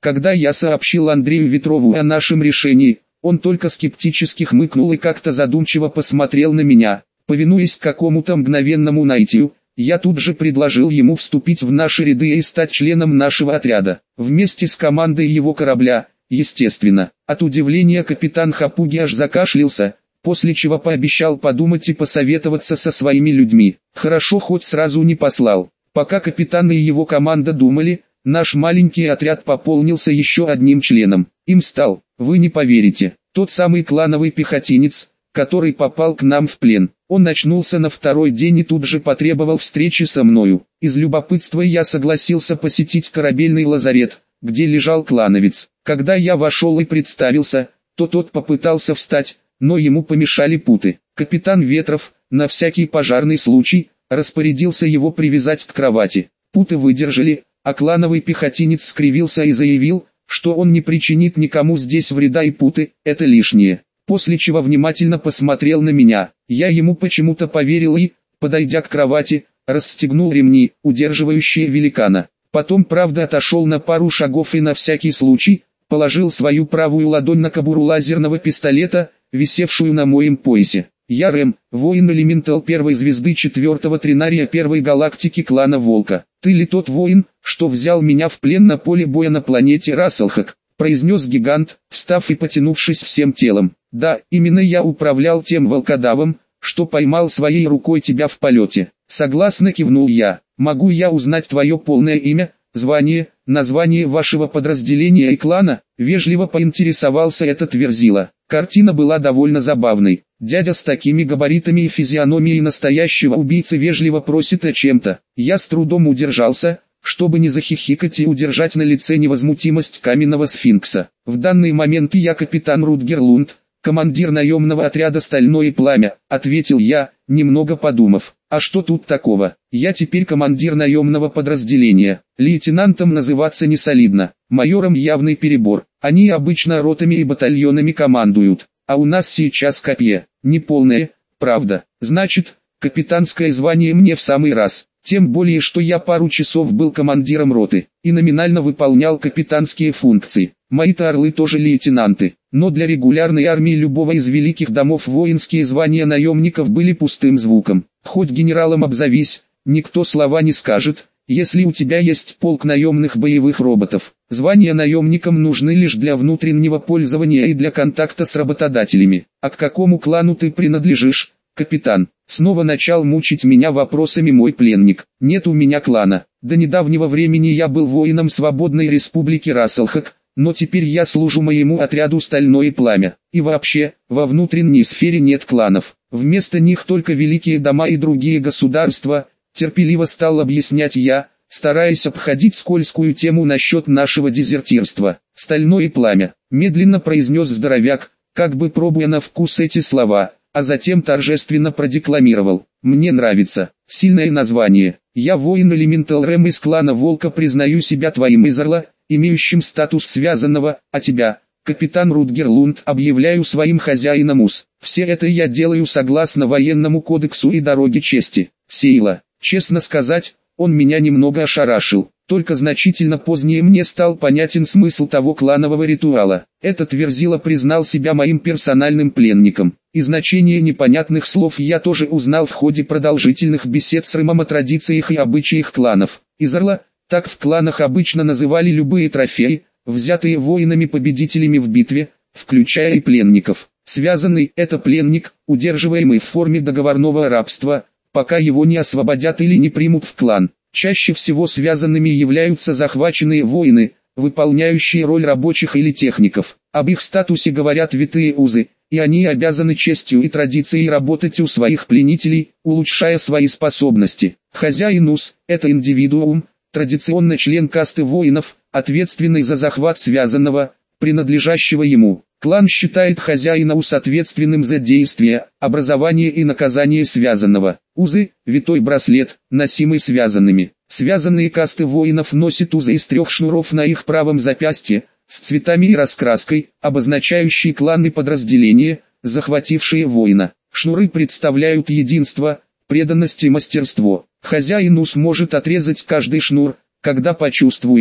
Когда я сообщил Андрею Ветрову о нашем решении, он только скептически хмыкнул и как-то задумчиво посмотрел на меня. Повинуясь какому-то мгновенному наитию, я тут же предложил ему вступить в наши ряды и стать членом нашего отряда. Вместе с командой его корабля, естественно. От удивления капитан Хапуги аж закашлялся, после чего пообещал подумать и посоветоваться со своими людьми. Хорошо хоть сразу не послал. Пока капитан и его команда думали, наш маленький отряд пополнился еще одним членом. Им стал, вы не поверите, тот самый клановый пехотинец, который попал к нам в плен. Он очнулся на второй день и тут же потребовал встречи со мною. Из любопытства я согласился посетить корабельный лазарет, где лежал клановец. Когда я вошел и представился, то тот попытался встать, но ему помешали путы. Капитан Ветров, на всякий пожарный случай, распорядился его привязать к кровати. Путы выдержали, а клановый пехотинец скривился и заявил, что он не причинит никому здесь вреда и путы – это лишнее. После чего внимательно посмотрел на меня. Я ему почему-то поверил и, подойдя к кровати, расстегнул ремни, удерживающие великана. Потом, правда, отошел на пару шагов и на всякий случай, положил свою правую ладонь на кобуру лазерного пистолета, висевшую на моем поясе. Я Рэм, воин элементал первой звезды 4-го тринария первой галактики клана Волка. Ты ли тот воин, что взял меня в плен на поле боя на планете Расселхак? Произнес гигант, встав и потянувшись всем телом. Да, именно я управлял тем волкодавом, что поймал своей рукой тебя в полете. Согласно кивнул я. Могу я узнать твое полное имя, звание, название вашего подразделения и клана? Вежливо поинтересовался этот верзила. Картина была довольно забавной. Дядя с такими габаритами и физиономией настоящего убийцы вежливо просит о чем-то. Я с трудом удержался, чтобы не захихикать и удержать на лице невозмутимость каменного сфинкса. В данный момент я капитан Рутгер Лунд, командир наемного отряда «Стальное пламя», ответил я, немного подумав. А что тут такого? Я теперь командир наемного подразделения. Лейтенантом называться не солидно. Майором явный перебор. Они обычно ротами и батальонами командуют. А у нас сейчас копье. Неполное, правда. Значит, капитанское звание мне в самый раз. Тем более, что я пару часов был командиром роты и номинально выполнял капитанские функции. Мои-то орлы тоже лейтенанты, но для регулярной армии любого из великих домов воинские звания наемников были пустым звуком. Хоть генералом обзовись, никто слова не скажет, если у тебя есть полк наемных боевых роботов. Звания наемникам нужны лишь для внутреннего пользования и для контакта с работодателями. А к какому клану ты принадлежишь, капитан? Снова начал мучить меня вопросами мой пленник. Нет у меня клана. До недавнего времени я был воином свободной республики Расселхак, но теперь я служу моему отряду «Стальное пламя». И вообще, во внутренней сфере нет кланов. Вместо них только великие дома и другие государства, терпеливо стал объяснять я, стараясь обходить скользкую тему насчет нашего дезертирства. «Стальное пламя», медленно произнес здоровяк, как бы пробуя на вкус эти слова, а затем торжественно продекламировал. «Мне нравится. Сильное название. Я воин элементал Рэм из клана Волка, признаю себя твоим из Орла, имеющим статус связанного, а тебя, капитан Рутгер Лунд, объявляю своим хозяином УС. Все это я делаю согласно военному кодексу и дороге чести». Сейла. Честно сказать, он меня немного ошарашил. Только значительно позднее мне стал понятен смысл того кланового ритуала. Этот верзила признал себя моим персональным пленником. И значение непонятных слов я тоже узнал в ходе продолжительных бесед с Рэмом о традициях и обычаях кланов. Из Орла, так в кланах обычно называли любые трофеи, взятые воинами-победителями в битве, включая и пленников. Связанный – это пленник, удерживаемый в форме договорного рабства, пока его не освободят или не примут в клан. Чаще всего связанными являются захваченные воины, выполняющие роль рабочих или техников. Об их статусе говорят витые узы, и они обязаны честью и традицией работать у своих пленителей, улучшая свои способности. Хозяин УС – это индивидуум, традиционно член касты воинов, ответственный за захват связанного, принадлежащего ему. Клан считает хозяина УС ответственным за действия, образование и наказание связанного. Узы – витой браслет, носимый связанными. Связанные касты воинов носят узы из 3 шнуров на их правом запястье, с цветами и раскраской, обозначающие кланы подразделения, захватившие воина. Шнуры представляют единство, преданность и мастерство. Хозяин УС может отрезать каждый шнур, когда почувствует,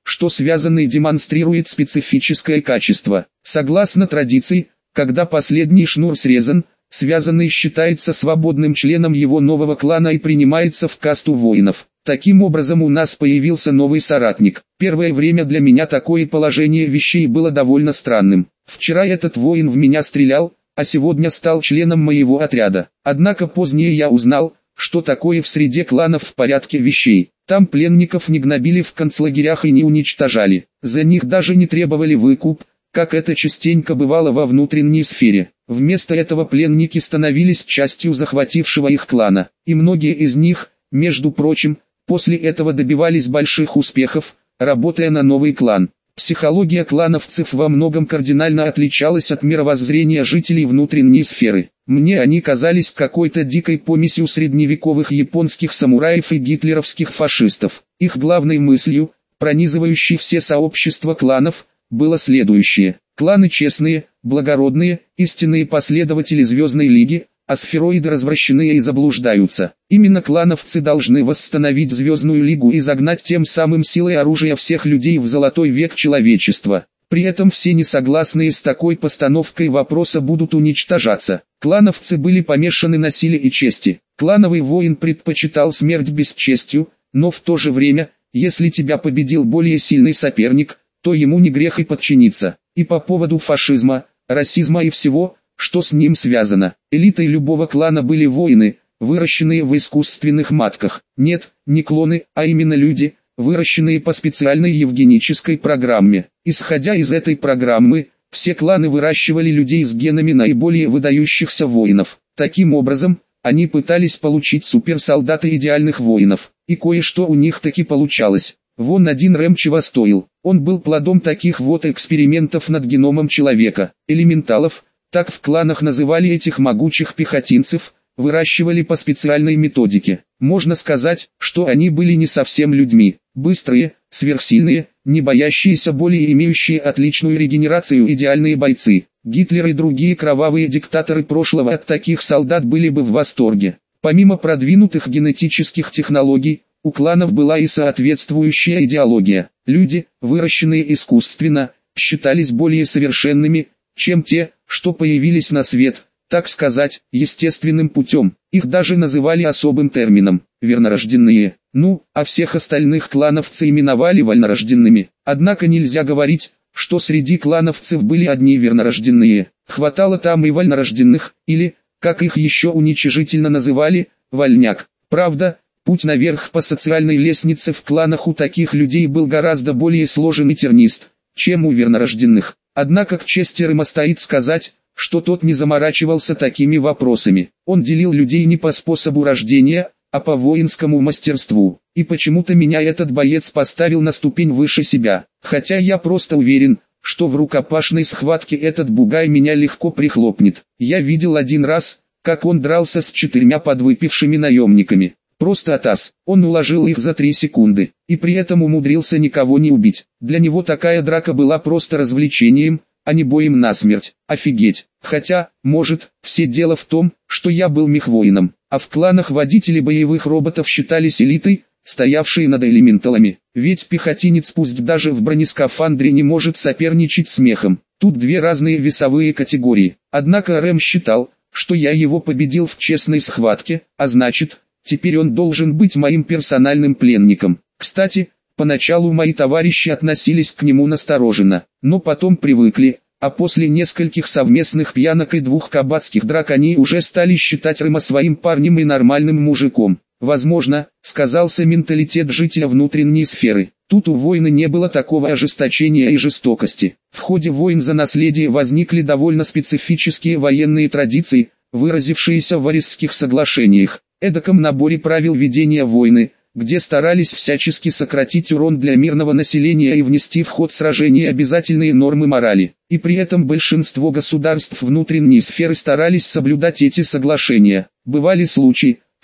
что связанный демонстрирует специфическое качество. Согласно традиции, когда последний шнур срезан, связанный считается свободным членом его нового клана и принимается в касту воинов. Таким образом у нас появился новый соратник. Первое время для меня такое положение вещей было довольно странным. Вчера этот воин в меня стрелял, а сегодня стал членом моего отряда. Однако позднее я узнал, что такое в среде кланов в порядке вещей. Там пленников не гнобили в концлагерях и не уничтожали. За них даже не требовали выкуп, как это частенько бывало во внутренней сфере. Вместо этого пленники становились частью захватившего их клана. И многие из них, между прочим, после этого добивались больших успехов, работая на новый клан. Психология клановцев во многом кардинально отличалась от мировоззрения жителей внутренней сферы. Мне они казались какой-то дикой помесью средневековых японских самураев и гитлеровских фашистов. Их главной мыслью, пронизывающей все сообщества кланов, было следующее. Кланы честные, благородные, истинные последователи Звездной Лиги, а сфероиды развращенные и заблуждаются. Именно клановцы должны восстановить Звездную Лигу и загнать тем самым силой оружия всех людей в золотой век человечества. При этом все несогласные с такой постановкой вопроса будут уничтожаться. Клановцы были помешаны на силе и чести. Клановый воин предпочитал смерть бесчестью, но в то же время, если тебя победил более сильный соперник, то ему не грех и подчиниться. И по поводу фашизма, расизма и всего, что с ним связано. Элитой любого клана были воины, выращенные в искусственных матках. Нет, не клоны, а именно люди, выращенные по специальной евгенической программе. Исходя из этой программы, все кланы выращивали людей с генами наиболее выдающихся воинов. Таким образом, они пытались получить суперсолдата идеальных воинов. И кое-что у них таки получалось. Вон один Рэм чего стоил. Он был плодом таких вот экспериментов над геномом человека. Элементалов, так в кланах называли этих могучих пехотинцев, выращивали по специальной методике. Можно сказать, что они были не совсем людьми. Быстрые, сверхсильные, не боящиеся боли и имеющие отличную регенерацию идеальные бойцы. Гитлер и другие кровавые диктаторы прошлого от таких солдат были бы в восторге. Помимо продвинутых генетических технологий, у кланов была и соответствующая идеология. Люди, выращенные искусственно, считались более совершенными, чем те, что появились на свет, так сказать, естественным путем. Их даже называли особым термином – вернорожденные. Ну, а всех остальных клановцы именовали вольнорожденными. Однако нельзя говорить, что среди клановцев были одни вернорожденные. Хватало там и вольнорожденных, или, как их еще уничижительно называли, вольняк. Правда, путь наверх по социальной лестнице в кланах у таких людей был гораздо более сложен и тернист, чем у вернорожденных. Однако к чести Рыма стоит сказать, что тот не заморачивался такими вопросами. Он делил людей не по способу рождения, а по воинскому мастерству. И почему-то меня этот боец поставил на ступень выше себя. Хотя я просто уверен, что в рукопашной схватке этот бугай меня легко прихлопнет. Я видел один раз, как он дрался с 4 подвыпившими наемниками. Просто атас. Он уложил их за 3 секунды, и при этом умудрился никого не убить. Для него такая драка была просто развлечением, а не боем насмерть. Офигеть. Хотя, может, все дело в том, что я был мехвоином, а в кланах водители боевых роботов считались элитой, стоявшей над элементалами. Ведь пехотинец пусть даже в бронескафандре не может соперничать с мехом. Тут две разные весовые категории. Однако Рэм считал, что я его победил в честной схватке, а значит, теперь он должен быть моим персональным пленником. Кстати, поначалу мои товарищи относились к нему настороженно, но потом привыкли, а после нескольких совместных пьянок и 2 кабацких драк они уже стали считать Рыма своим парнем и нормальным мужиком. Возможно, сказался менталитет жителя внутренней сферы. Тут у воина не было такого ожесточения и жестокости. В ходе войн за наследие возникли довольно специфические военные традиции, выразившиеся в Арисских соглашениях. Эдаком наборе правил ведения войны, где старались всячески сократить урон для мирного населения и внести в ход сражений обязательные нормы морали. И при этом большинство государств внутренней сферы старались соблюдать эти соглашения. Бывали случаи,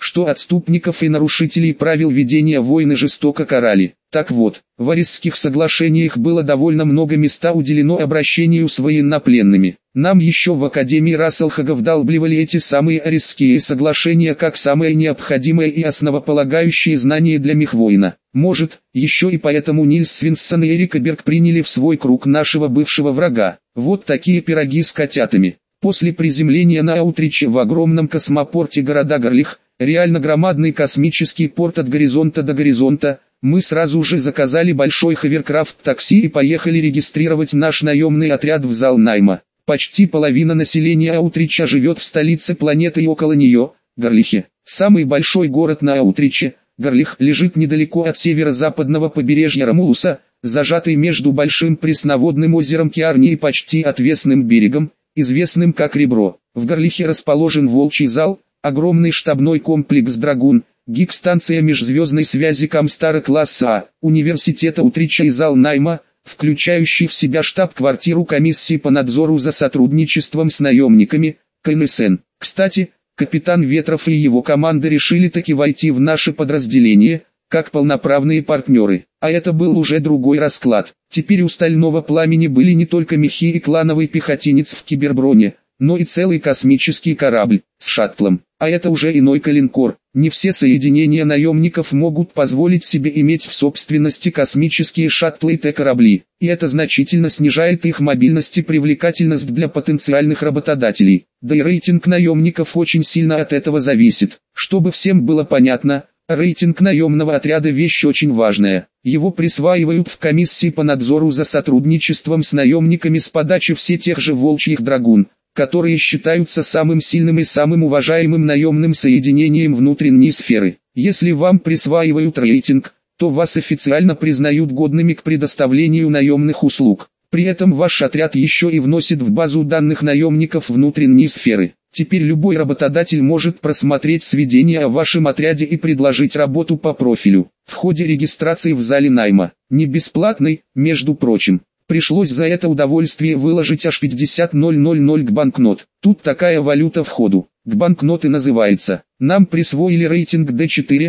что отступников и нарушителей правил ведения войны жестоко карали. Так вот, в Аресских соглашениях было довольно много места уделено обращению с военнопленными. Нам еще в Академии Расселхага вдалбливали эти самые Аресские соглашения как самое необходимое и основополагающее знание для мехвоина. Может, еще и поэтому Нильс Свинсон и Эрика Берг приняли в свой круг нашего бывшего врага. Вот такие пироги с котятами. После приземления на Аутриче в огромном космопорте города Гарлих, реально громадный космический порт от горизонта до горизонта, мы сразу же заказали большой ховеркрафт-такси и поехали регистрировать наш наемный отряд в зал найма. Почти половина населения Аутрича живет в столице планеты и около нее, Гарлихе. Самый большой город на Аутриче, Гарлих, лежит недалеко от северо-западного побережья Ромулуса, зажатый между большим пресноводным озером Киарни и почти отвесным берегом, известным как Ребро. В Гарлихе расположен Волчий зал, огромный штабной комплекс «Драгун», гиг-станция межзвездной связи Камстара класса А, университета Утрича и зал найма, включающий в себя штаб-квартиру комиссии по надзору за сотрудничеством с наемниками, КНСН. Кстати, капитан Ветров и его команда решили таки войти в наше подразделение, как полноправные партнеры. А это был уже другой расклад. Теперь у Стального Пламени были не только мехи и клановый пехотинец в киберброне, но и целый космический корабль с шаттлом. А это уже иной калинкор. Не все соединения наемников могут позволить себе иметь в собственности космические шаттлы и Т-корабли. И это значительно снижает их мобильность и привлекательность для потенциальных работодателей. Да и рейтинг наемников очень сильно от этого зависит. Чтобы всем было понятно, рейтинг наемного отряда вещь очень важная. Его присваивают в комиссии по надзору за сотрудничеством с наемниками с подачи все тех же волчьих драгун, которые считаются самым сильным и самым уважаемым наемным соединением внутренней сферы. Если вам присваивают рейтинг, то вас официально признают годными к предоставлению наемных услуг. При этом ваш отряд еще и вносит в базу данных наемников внутренней сферы. Теперь любой работодатель может просмотреть сведения о вашем отряде и предложить работу по профилю. В ходе регистрации в зале найма, не бесплатной, между прочим, пришлось за это удовольствие выложить аж 50 000 к банкнот. Тут такая валюта в ходу. К банкноты называется. Нам присвоили рейтинг D4-.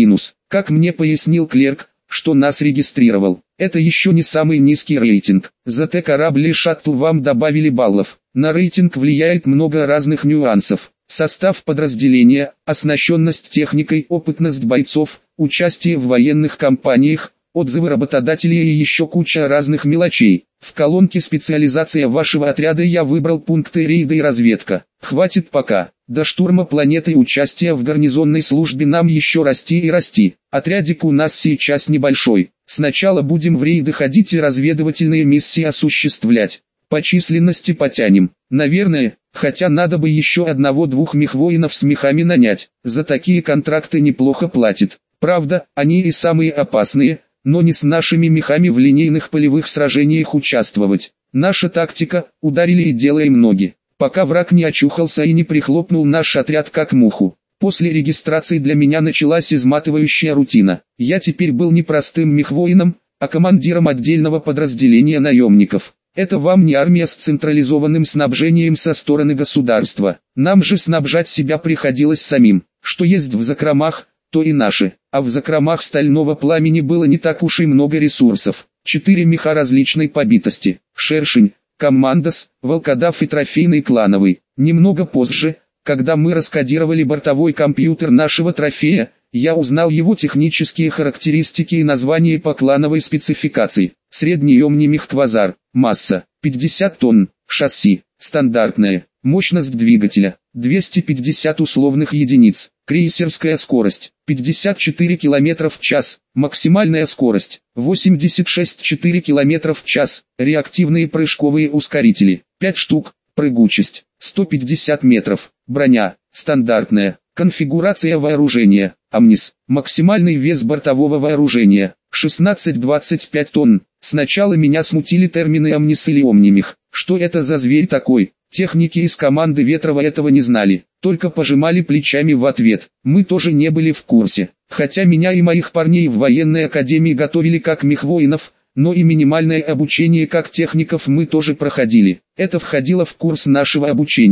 Как мне пояснил клерк, что нас регистрировал. Это еще не самый низкий рейтинг. За Т-корабль и шаттл вам добавили баллов. На рейтинг влияет много разных нюансов. Состав подразделения, оснащенность техникой, опытность бойцов, участие в военных кампаниях, отзывы работодателей и еще куча разных мелочей. В колонке «Специализация вашего отряда» я выбрал пункты рейда и разведка. Хватит пока. До штурма планеты и участия в гарнизонной службе нам еще расти и расти. Отрядик у нас сейчас небольшой. Сначала будем в рейды ходить и разведывательные миссии осуществлять. По численности потянем. Наверное, хотя надо бы еще одного-двух мехвоинов с мехами нанять. За такие контракты неплохо платят. Правда, они и самые опасные, но не с нашими мехами в линейных полевых сражениях участвовать. Наша тактика – ударили и делаем ноги, пока враг не очухался и не прихлопнул наш отряд как муху. После регистрации для меня началась изматывающая рутина. Я теперь был не простым мехвоином, а командиром отдельного подразделения наемников. Это вам не армия с централизованным снабжением со стороны государства. Нам же снабжать себя приходилось самим. Что есть в закромах, то и наши. А в закромах Стального Пламени было не так уж и много ресурсов. 4 меха различной побитости. Шершень, Командос, Волкодав и трофейный клановый. Немного позже, когда мы раскодировали бортовой компьютер нашего трофея, я узнал его технические характеристики и название по клановой спецификации. Средний омнимех Квазар. Масса 50 тонн. Шасси стандартное. Мощность двигателя 250 условных единиц. Крейсерская скорость 54 км в час. Максимальная скорость 86,4 км в час. Реактивные прыжковые ускорители 5 штук. Прыгучесть 150 метров. Броня стандартная. Конфигурация вооружения Амнис. Максимальный вес бортового вооружения 16-25 тонн. Сначала меня смутили термины Амнис или Омнимех. Что это за зверь такой? Техники из команды Ветрова этого не знали, только пожимали плечами в ответ. Мы тоже не были в курсе. Хотя меня и моих парней в военной академии готовили как мехвоинов, но и минимальное обучение как техников мы тоже проходили. Это входило в курс нашего обучения.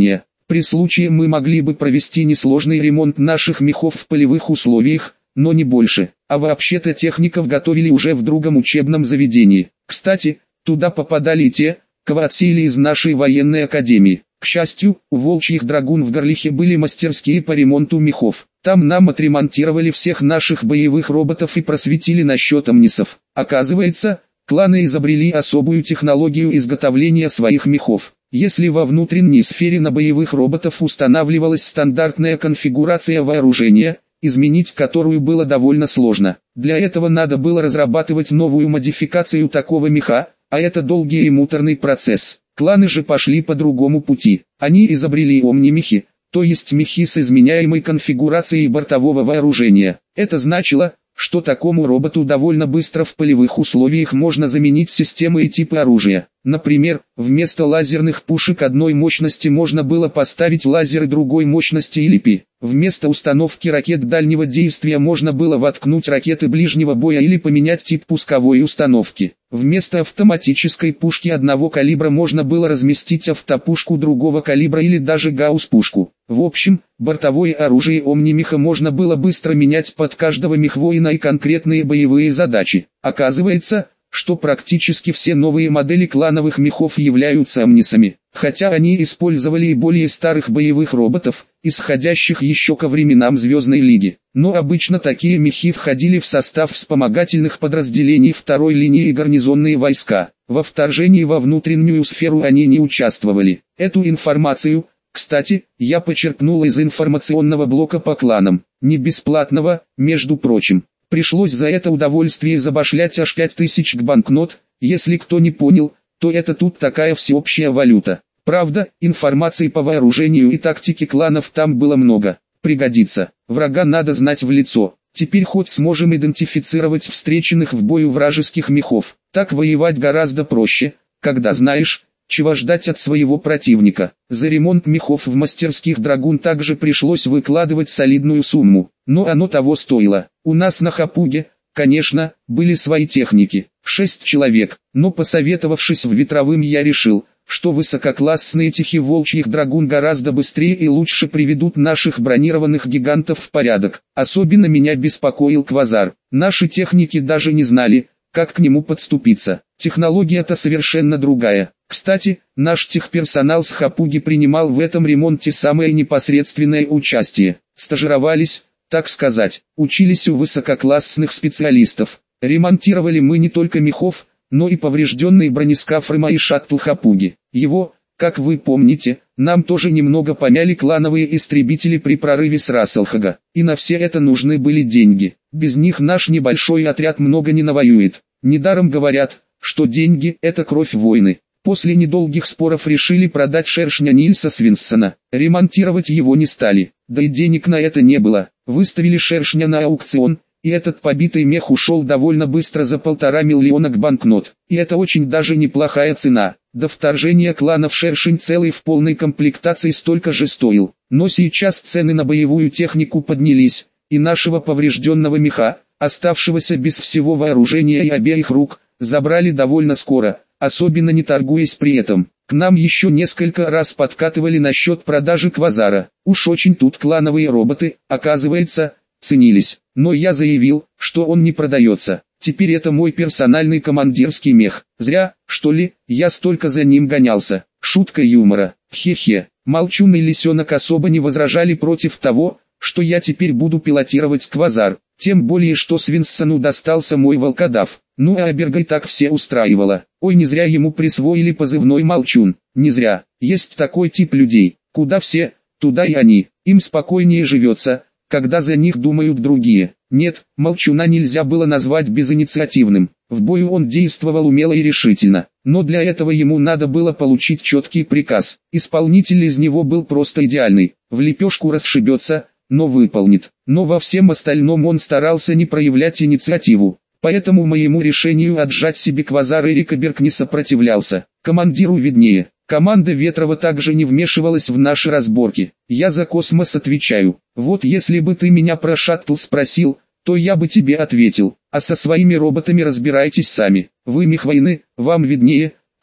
При случае мы могли бы провести несложный ремонт наших мехов в полевых условиях, но не больше. А вообще-то техников готовили уже в другом учебном заведении. Кстати, туда попадали и те, кого отсеяли из нашей военной академии. К счастью, у Волчьих Драгун в Горлихе были мастерские по ремонту мехов. Там нам отремонтировали всех наших боевых роботов и просветили насчет амнисов. Оказывается, кланы изобрели особую технологию изготовления своих мехов. Если во внутренней сфере на боевых роботов устанавливалась стандартная конфигурация вооружения, изменить которую было довольно сложно. Для этого надо было разрабатывать новую модификацию такого меха, а это долгий и муторный процесс. Кланы же пошли по другому пути. Они изобрели омнимехи, то есть мехи с изменяемой конфигурацией бортового вооружения. Это значило, что такому роботу довольно быстро в полевых условиях можно заменить системы и типы оружия. Например, вместо лазерных пушек одной мощности можно было поставить лазеры другой мощности или ПИ. Вместо установки ракет дальнего действия можно было воткнуть ракеты ближнего боя или поменять тип пусковой установки. Вместо автоматической пушки одного калибра можно было разместить автопушку другого калибра или даже гаусс-пушку. В общем, бортовое оружие омнимеха можно было быстро менять под каждого мехвоина и конкретные боевые задачи. Оказывается, что практически все новые модели клановых мехов являются амнисами, хотя они использовали и более старых боевых роботов, исходящих еще ко временам Звездной Лиги. Но обычно такие мехи входили в состав вспомогательных подразделений второй линии и гарнизонные войска. Во вторжении во внутреннюю сферу они не участвовали. Эту информацию, кстати, я почерпнул из информационного блока по кланам, не бесплатного, между прочим. Пришлось за это удовольствие забашлять аж 5000 банкнот. Если кто не понял, то это тут такая всеобщая валюта. Правда, информации по вооружению и тактике кланов там было много. Пригодится. Врага надо знать в лицо. Теперь хоть сможем идентифицировать встреченных в бою вражеских мехов. Так воевать гораздо проще, когда знаешь, чего ждать от своего противника. За ремонт мехов в мастерских Драгун также пришлось выкладывать солидную сумму, но оно того стоило. У нас на Хапуге, конечно, были свои техники, 6 человек, но посоветовавшись в Ветровым, я решил, что высококлассные техи Волчьих Драгун гораздо быстрее и лучше приведут наших бронированных гигантов в порядок. Особенно меня беспокоил Квазар. Наши техники даже не знали, как к нему подступиться. Технология-то совершенно другая. Кстати, наш техперсонал с Хапуги принимал в этом ремонте самое непосредственное участие. Стажировались, так сказать, учились у высококлассных специалистов. Ремонтировали мы не только мехов, но и поврежденные бронескафры и шаттл Хапуги. Его, как вы помните, нам тоже немного помяли клановые истребители при прорыве с Расселхага. И на все это нужны были деньги. Без них наш небольшой отряд много не навоюет. Недаром говорят, что деньги – это кровь войны. После недолгих споров решили продать шершня Нильса Свинсона. Ремонтировать его не стали, да и денег на это не было. Выставили шершня на аукцион, и этот побитый мех ушел довольно быстро за 1,5 миллиона банкнот. И это очень даже неплохая цена. До вторжения кланов шершень целый в полной комплектации столько же стоил. Но сейчас цены на боевую технику поднялись, и нашего поврежденного меха, оставшегося без всего вооружения и обеих рук, забрали довольно скоро, особенно не торгуясь при этом. К нам еще несколько раз подкатывали насчет продажи Квазара. Уж очень тут клановые роботы, оказывается, ценились. Но я заявил, что он не продается. Теперь это мой персональный командирский мех. Зря, что ли, я столько за ним гонялся. Шутка юмора. Хе-хе. Молчун и Лисенок особо не возражали против того, что я теперь буду пилотировать Квазар. Тем более, что Свинсону достался мой волкодав. Ну а Аберга и так все устраивало. Ой, не зря ему присвоили позывной Молчун. Не зря. Есть такой тип людей. Куда все, туда и они. Им спокойнее живется, когда за них думают другие. Нет, Молчуна нельзя было назвать безинициативным. В бою он действовал умело и решительно. Но для этого ему надо было получить четкий приказ. Исполнитель из него был просто идеальный. В лепешку расшибется, но выполнит. Но во всем остальном он старался не проявлять инициативу. Поэтому моему решению отжать себе Квазар Эрик Аберг не сопротивлялся. Командиру виднее. Команда Ветрова также не вмешивалась в наши разборки. Я за космос отвечаю. Вот если бы ты меня про шаттл спросил, то я бы тебе ответил. А со своими роботами разбирайтесь сами. Вы мехвоины, вам виднее,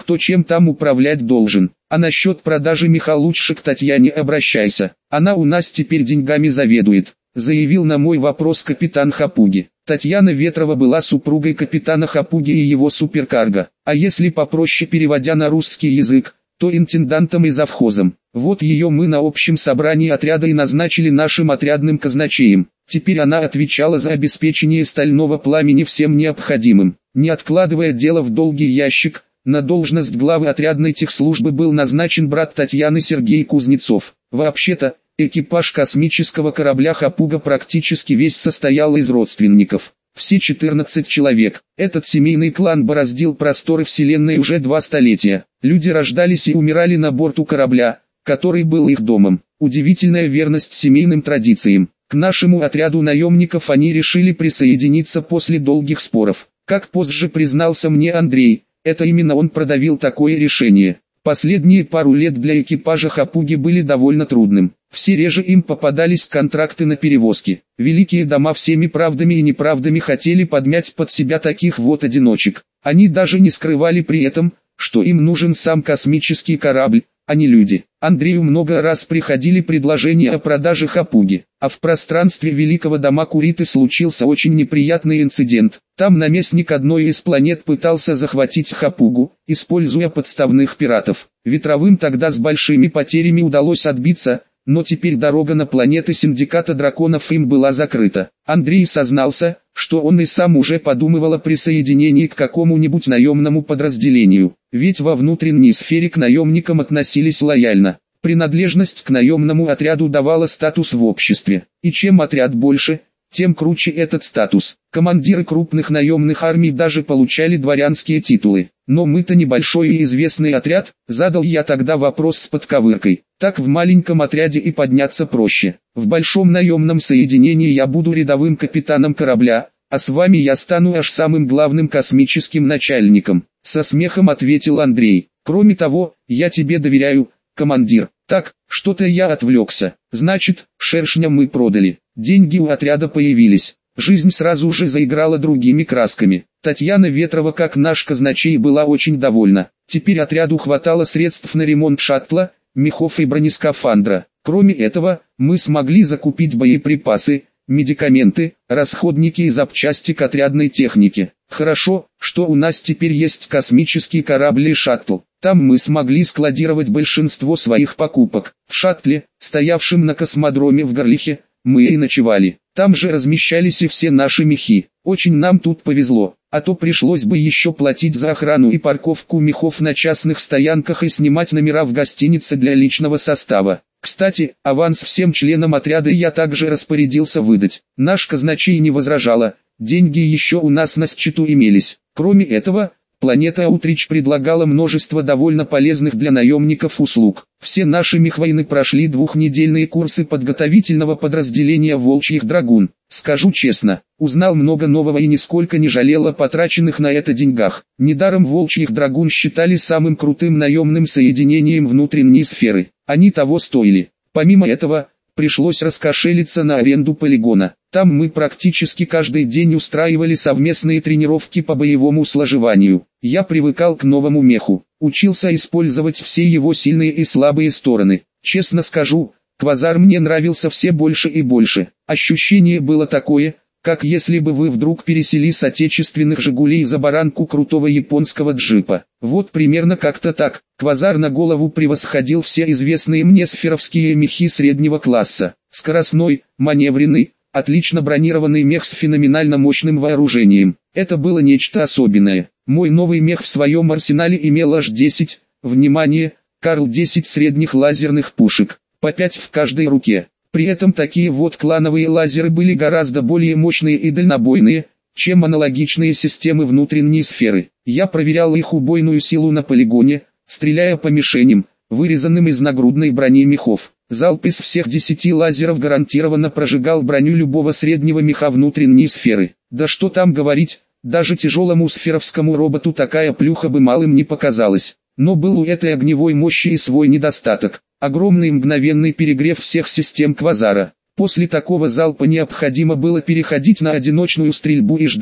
кто чем там управлять должен. А насчет продажи меха лучше к Татьяне обращайся. Она у нас теперь деньгами заведует, заявил на мой вопрос капитан Хапуги. Татьяна Ветрова была супругой капитана Хапуги и его суперкарго, а если попроще переводя на русский язык, то интендантом и завхозом. Вот ее мы на общем собрании отряда и назначили нашим отрядным казначеем. Теперь она отвечала за обеспечение стального пламени всем необходимым. Не откладывая дело в долгий ящик, на должность главы отрядной техслужбы был назначен брат Татьяны Сергей Кузнецов. Вообще-то, экипаж космического корабля «Хапуга» практически весь состоял из родственников. Все 14 человек. Этот семейный клан бороздил просторы Вселенной уже 2 столетия. Люди рождались и умирали на борту корабля, который был их домом. Удивительная верность семейным традициям. К нашему отряду наемников они решили присоединиться после долгих споров. Как позже признался мне Андрей, это именно он продавил такое решение. Последние пару лет для экипажа «Хапуги» были довольно трудным. Все реже им попадались контракты на перевозки. Великие дома всеми правдами и неправдами хотели подмять под себя таких вот одиночек. Они даже не скрывали при этом, что им нужен сам космический корабль, а не люди. Андрею много раз приходили предложения о продаже «Хапуги», а в пространстве Великого дома Куриты случился очень неприятный инцидент. Там наместник одной из планет пытался захватить «Хапугу», используя подставных пиратов. Ветровым тогда с большими потерями удалось отбиться, но теперь дорога на планеты Синдиката Драконов им была закрыта. Андрей сознался, что он и сам уже подумывал о присоединении к какому-нибудь наемному подразделению, ведь во внутренней сфере к наемникам относились лояльно. Принадлежность к наемному отряду давала статус в обществе, и чем отряд больше, тем круче этот статус. Командиры крупных наемных армий даже получали дворянские титулы. Но мы-то небольшой и известный отряд, задал я тогда вопрос с подковыркой. Так в маленьком отряде и подняться проще. В большом наемном соединении я буду рядовым капитаном корабля, а с вами я стану аж самым главным космическим начальником. Со смехом ответил Андрей. Кроме того, я тебе доверяю, командир. Так, что-то я отвлекся. Значит, шершня мы продали. Деньги у отряда появились. Жизнь сразу же заиграла другими красками. Татьяна Ветрова, как наш казначей, была очень довольна. Теперь отряду хватало средств на ремонт шаттла, мехов и бронескафандра. Кроме этого, мы смогли закупить боеприпасы, медикаменты, расходники и запчасти к отрядной технике. Хорошо, что у нас теперь есть космический корабль и шаттл. Там мы смогли складировать большинство своих покупок. В шаттле, стоявшем на космодроме в Горлихе, мы и ночевали. Там же размещались и все наши мехи. Очень нам тут повезло, а то пришлось бы еще платить за охрану и парковку мехов на частных стоянках и снимать номера в гостинице для личного состава. Кстати, аванс всем членам отряда я также распорядился выдать. Наш казначей не возражала, деньги еще у нас на счету имелись. Кроме этого, планета Аутрич предлагала множество довольно полезных для наемников услуг. Все наши мехвоины прошли 2-недельные курсы подготовительного подразделения Волчьих Драгун. Скажу честно, узнал много нового и нисколько не жалел о потраченных на это деньгах. Недаром Волчьих Драгун считали самым крутым наемным соединением внутренней сферы. Они того стоили. Помимо этого, пришлось раскошелиться на аренду полигона. Там мы практически каждый день устраивали совместные тренировки по боевому сложеванию. Я привыкал к новому меху, учился использовать все его сильные и слабые стороны. Честно скажу, Квазар мне нравился все больше и больше. Ощущение было такое, как если бы вы вдруг пересели с отечественных «Жигулей» за баранку крутого японского джипа. Вот примерно как-то так. Квазар на голову превосходил все известные мне сферовские мехи среднего класса. Скоростной, маневренный, отлично бронированный мех с феноменально мощным вооружением. Это было нечто особенное. Мой новый мех в своем арсенале имел аж 10, внимание, Карл-10 средних лазерных пушек, по 5 в каждой руке. При этом такие вот клановые лазеры были гораздо более мощные и дальнобойные, чем аналогичные системы внутренней сферы. Я проверял их убойную силу на полигоне, стреляя по мишеням, вырезанным из нагрудной брони мехов. Залп из всех 10 лазеров гарантированно прожигал броню любого среднего меха внутренней сферы. Да что там говорить, даже тяжелому сферовскому роботу такая плюха бы малым не показалась. Но был у этой огневой мощи и свой недостаток. Огромный мгновенный перегрев всех систем Квазара. После такого залпа необходимо было переходить на одиночную стрельбу и ждать,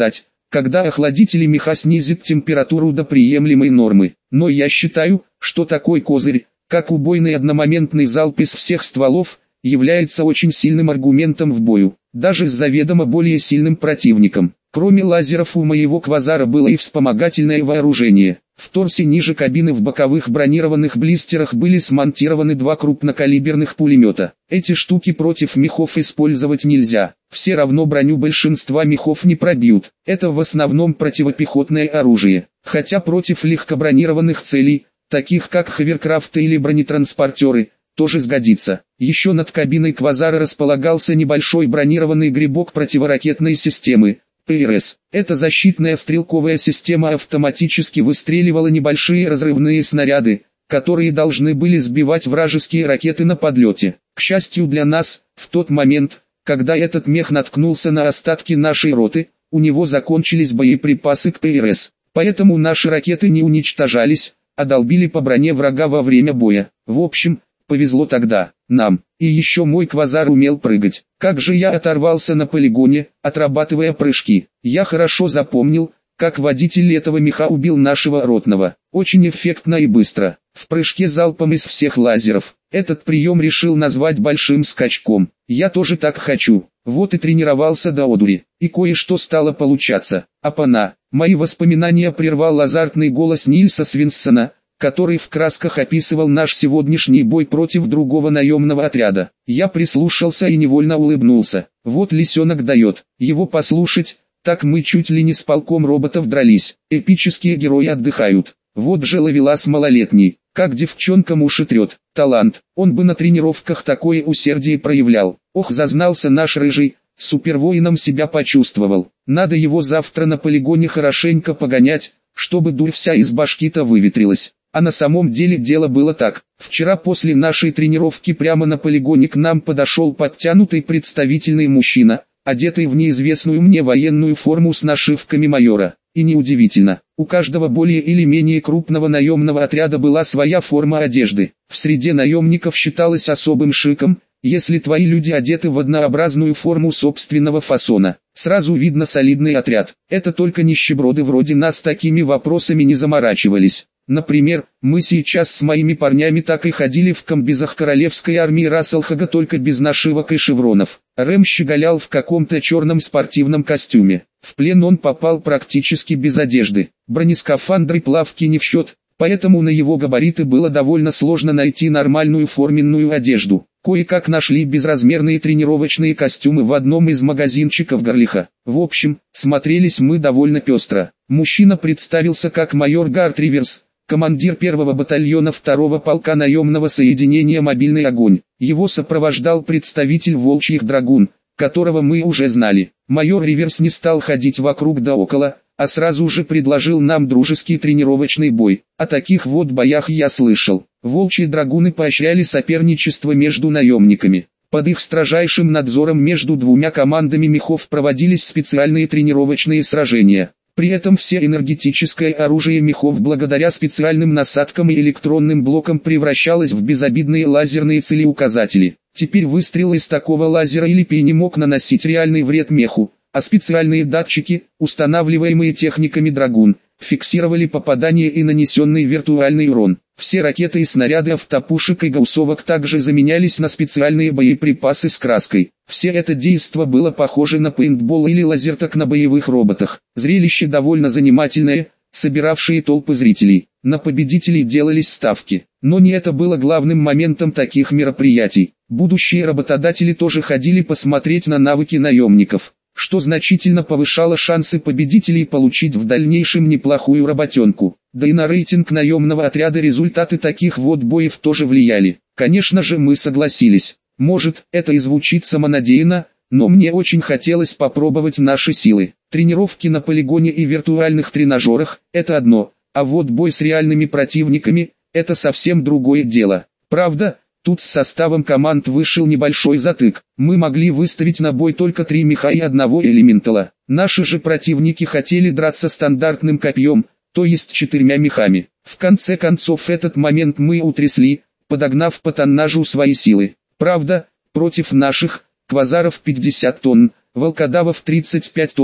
когда охладители меха снизят температуру до приемлемой нормы. Но я считаю, что такой козырь, как убойный одномоментный залп из всех стволов, является очень сильным аргументом в бою, даже с заведомо более сильным противником. Кроме лазеров у моего квазара было и вспомогательное вооружение. В торсе ниже кабины в боковых бронированных блистерах были смонтированы два крупнокалиберных пулемета. Эти штуки против мехов использовать нельзя, все равно броню большинства мехов не пробьют. Это в основном противопехотное оружие, хотя против легкобронированных целей, таких как ховеркрафты или бронетранспортеры, тоже сгодится. Еще над кабиной квазара располагался небольшой бронированный грибок противоракетной системы. ПРС. Эта защитная стрелковая система автоматически выстреливала небольшие разрывные снаряды, которые должны были сбивать вражеские ракеты на подлете. К счастью для нас, в тот момент, когда этот мех наткнулся на остатки нашей роты, у него закончились боеприпасы к ПРС. Поэтому наши ракеты не уничтожались, а долбили по броне врага во время боя. В общем, повезло тогда нам. И еще мой квазар умел прыгать. Как же я оторвался на полигоне, отрабатывая прыжки. Я хорошо запомнил, как водитель этого меха убил нашего ротного. Очень эффектно и быстро. В прыжке залпом из всех лазеров. Этот прием решил назвать большим скачком. Я тоже так хочу. Вот и тренировался до одури. И кое-что стало получаться. Апана. Мои воспоминания прервал азартный голос Нильса Свинсона, который в красках описывал наш сегодняшний бой против другого наемного отряда. Я прислушался и невольно улыбнулся. Вот лисенок дает. Его послушать, так мы чуть ли не с полком роботов дрались. Эпические герои отдыхают. Вот же ловелас малолетний, как девчонкам уши трет. Талант. Он бы на тренировках такое усердие проявлял. Ох, зазнался наш рыжий, супервоином себя почувствовал. Надо его завтра на полигоне хорошенько погонять, чтобы дурь вся из башки-то выветрилась. А на самом деле дело было так. Вчера после нашей тренировки прямо на полигоне к нам подошел подтянутый представительный мужчина, одетый в неизвестную мне военную форму с нашивками майора. И неудивительно, у каждого более или менее крупного наемного отряда была своя форма одежды. В среде наемников считалось особым шиком, если твои люди одеты в однообразную форму собственного фасона. Сразу видно солидный отряд. Это только нищеброды вроде нас такими вопросами не заморачивались. Например, мы сейчас с моими парнями так и ходили в комбезах королевской армии Расселхага, только без нашивок и шевронов. Рэм щеголял в каком-то черном спортивном костюме. В плен он попал практически без одежды. Бронескафандры плавки не в счет, поэтому на его габариты было довольно сложно найти нормальную форменную одежду. Кое-как нашли безразмерные тренировочные костюмы в одном из магазинчиков Горлиха. В общем, смотрелись мы довольно пестро. Мужчина представился как майор Гарт Риверс, командир первого батальона 2-го полка наемного соединения «Мобильный огонь». Его сопровождал представитель волчьих драгун, которого мы уже знали. Майор Риверс не стал ходить вокруг да около, а сразу же предложил нам дружеский тренировочный бой. О таких вот боях я слышал. Волчьи драгуны поощряли соперничество между наемниками. Под их строжайшим надзором между двумя командами мехов проводились специальные тренировочные сражения. При этом все энергетическое оружие мехов благодаря специальным насадкам и электронным блокам превращалось в безобидные лазерные целеуказатели. Теперь выстрел из такого лазера или пи не мог наносить реальный вред меху, а специальные датчики, устанавливаемые техниками драгун, фиксировали попадание и нанесенный виртуальный урон. Все ракеты и снаряды автопушек и гауссовок также заменялись на специальные боеприпасы с краской. Все это действо было похоже на пейнтбол или лазертаг на боевых роботах. Зрелище довольно занимательное, собиравшие толпы зрителей. На победителей делались ставки. Но не это было главным моментом таких мероприятий. Будущие работодатели тоже ходили посмотреть на навыки наемников, что значительно повышало шансы победителей получить в дальнейшем неплохую работенку. Да и на рейтинг наемного отряда результаты таких вот боев тоже влияли. Конечно же, мы согласились. Может, это и звучит самонадеянно, но мне очень хотелось попробовать наши силы. Тренировки на полигоне и виртуальных тренажерах – это одно, а вот бой с реальными противниками – это совсем другое дело. Правда, тут с составом команд вышел небольшой затык. Мы могли выставить на бой только 3 меха и одного элементала. Наши же противники хотели драться стандартным копьем, то есть 4 мехами. В конце концов этот момент мы утрясли, подогнав по тоннажу свои силы. Правда, против наших, квазаров 50 тонн, волкодавов 35 тонн,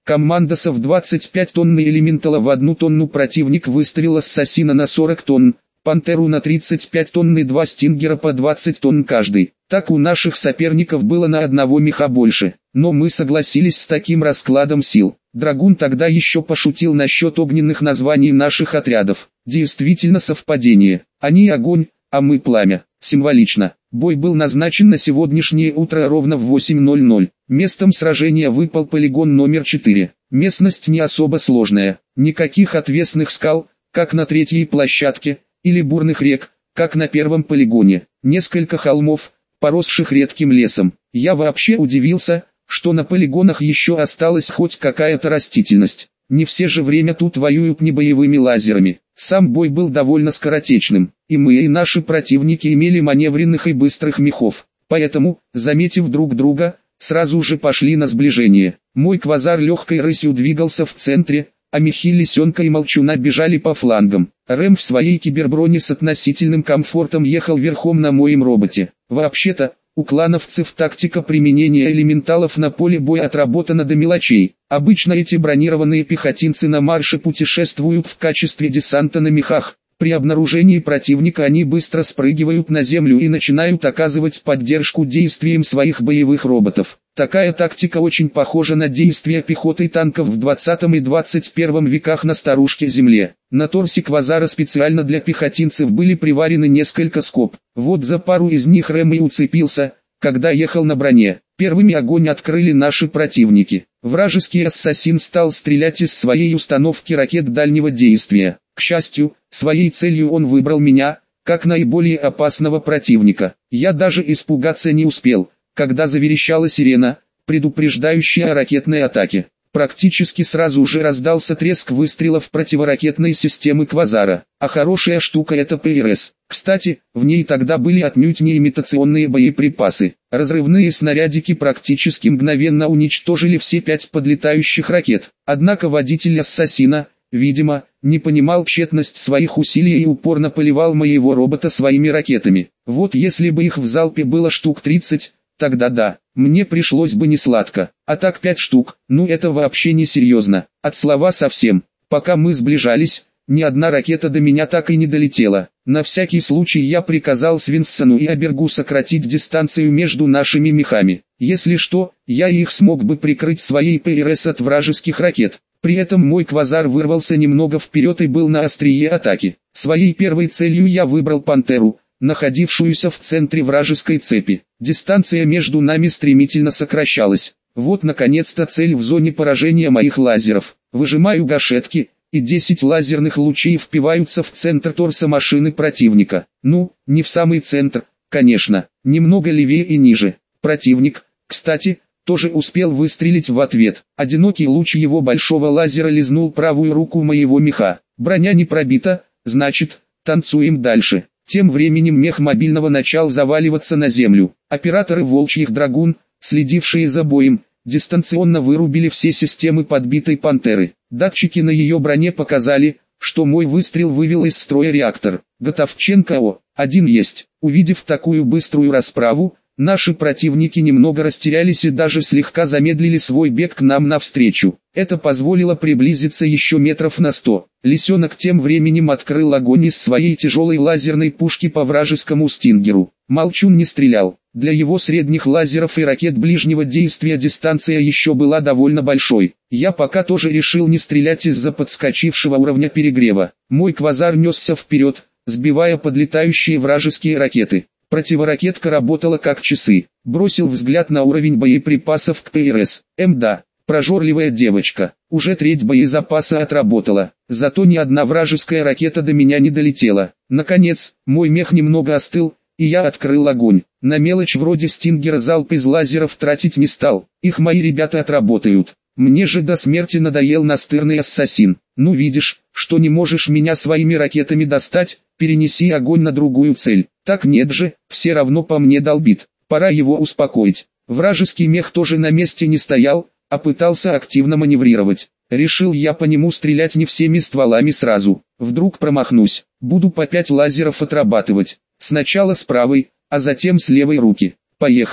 Командосов 25 тонн и элементала в 1 тонну. Противник выставил ассасина на 40 тонн, пантеру на 35 тонн и 2 стингера по 20 тонн каждый. Так у наших соперников было на одного меха больше, но мы согласились с таким раскладом сил. Драгун тогда еще пошутил насчет огненных названий наших отрядов. Действительно совпадение. Они огонь, а мы пламя. Символично. Бой был назначен на сегодняшнее утро ровно в 8:00. Местом сражения выпал полигон номер 4. Местность не особо сложная. Никаких отвесных скал, как на третьей площадке, или бурных рек, как на первом полигоне. Несколько холмов, поросших редким лесом. Я вообще удивился, что на полигонах еще осталась хоть какая-то растительность. Не все же время тут воюют не боевыми лазерами. Сам бой был довольно скоротечным, и мы и наши противники имели маневренных и быстрых мехов. Поэтому, заметив друг друга, сразу же пошли на сближение. Мой квазар легкой рысью двигался в центре, а мехи Лисенка и Молчуна бежали по флангам. Рэм в своей киберброне с относительным комфортом ехал верхом на моем роботе. Вообще-то, у клановцев тактика применения элементалов на поле боя отработана до мелочей. Обычно эти бронированные пехотинцы на марше путешествуют в качестве десанта на мехах. При обнаружении противника они быстро спрыгивают на землю и начинают оказывать поддержку действиям своих боевых роботов. Такая тактика очень похожа на действия пехоты и танков в 20 и 21 веках на старушке Земле. На торсе квазара специально для пехотинцев были приварены несколько скоб. Вот за пару из них Рэм и уцепился, когда ехал на броне. Первыми огонь открыли наши противники. Вражеский ассасин стал стрелять из своей установки ракет дальнего действия. К счастью, своей целью он выбрал меня, как наиболее опасного противника. Я даже испугаться не успел, когда заверещала сирена, предупреждающая о ракетной атаке. Практически сразу же раздался треск выстрелов противоракетной системы Квазара. А хорошая штука это ПРС. Кстати, в ней тогда были отнюдь не имитационные боеприпасы. Разрывные снарядики практически мгновенно уничтожили все 5 подлетающих ракет. Однако водитель ассасина, видимо, не понимал тщетность своих усилий и упорно поливал моего робота своими ракетами. Вот если бы их в залпе было штук 30, тогда да, мне пришлось бы несладко. А так 5 штук, ну это вообще не серьезно. От слова совсем. Пока мы сближались, ни одна ракета до меня так и не долетела. На всякий случай я приказал Свинсону и Абергу сократить дистанцию между нашими мехами. Если что, я их смог бы прикрыть своей ПРС от вражеских ракет. При этом мой квазар вырвался немного вперед и был на острие атаки. Своей первой целью я выбрал Пантеру, находившуюся в центре вражеской цепи. Дистанция между нами стремительно сокращалась. Вот наконец-то цель в зоне поражения моих лазеров. Выжимаю гашетки, и 10 лазерных лучей впиваются в центр торса машины противника. Ну, не в самый центр, конечно, немного левее и ниже. Противник, кстати, тоже успел выстрелить в ответ. Одинокий луч его большого лазера лизнул правую руку моего меха. Броня не пробита, значит, танцуем дальше. Тем временем мех мобильного начал заваливаться на землю. Операторы волчьих драгун, следившие за боем, дистанционно вырубили все системы подбитой пантеры. Датчики на ее броне показали, что мой выстрел вывел из строя реактор. Готовченко один есть. Увидев такую быструю расправу, наши противники немного растерялись и даже слегка замедлили свой бег к нам навстречу. Это позволило приблизиться еще метров на 100. Лисенок тем временем открыл огонь из своей тяжелой лазерной пушки по вражескому стингеру. Молчун не стрелял. Для его средних лазеров и ракет ближнего действия дистанция еще была довольно большой. Я пока тоже решил не стрелять из-за подскочившего уровня перегрева. Мой квазар несся вперед, сбивая подлетающие вражеские ракеты. Противоракетка работала как часы. Бросил взгляд на уровень боеприпасов к ПРС. Да, прожорливая девочка. Уже треть боезапаса отработала. Зато ни одна вражеская ракета до меня не долетела. Наконец, мой мех немного остыл, и я открыл огонь. На мелочь вроде стингера залп из лазеров тратить не стал. Их мои ребята отработают. Мне же до смерти надоел настырный ассасин. Ну видишь, что не можешь меня своими ракетами достать, перенеси огонь на другую цель. Так нет же, все равно по мне долбит. Пора его успокоить. Вражеский мех тоже на месте не стоял, а пытался активно маневрировать. Решил я по нему стрелять не всеми стволами сразу. Вдруг промахнусь. Буду по 5 лазеров отрабатывать. Сначала с правой, а затем с левой руки. Поехали.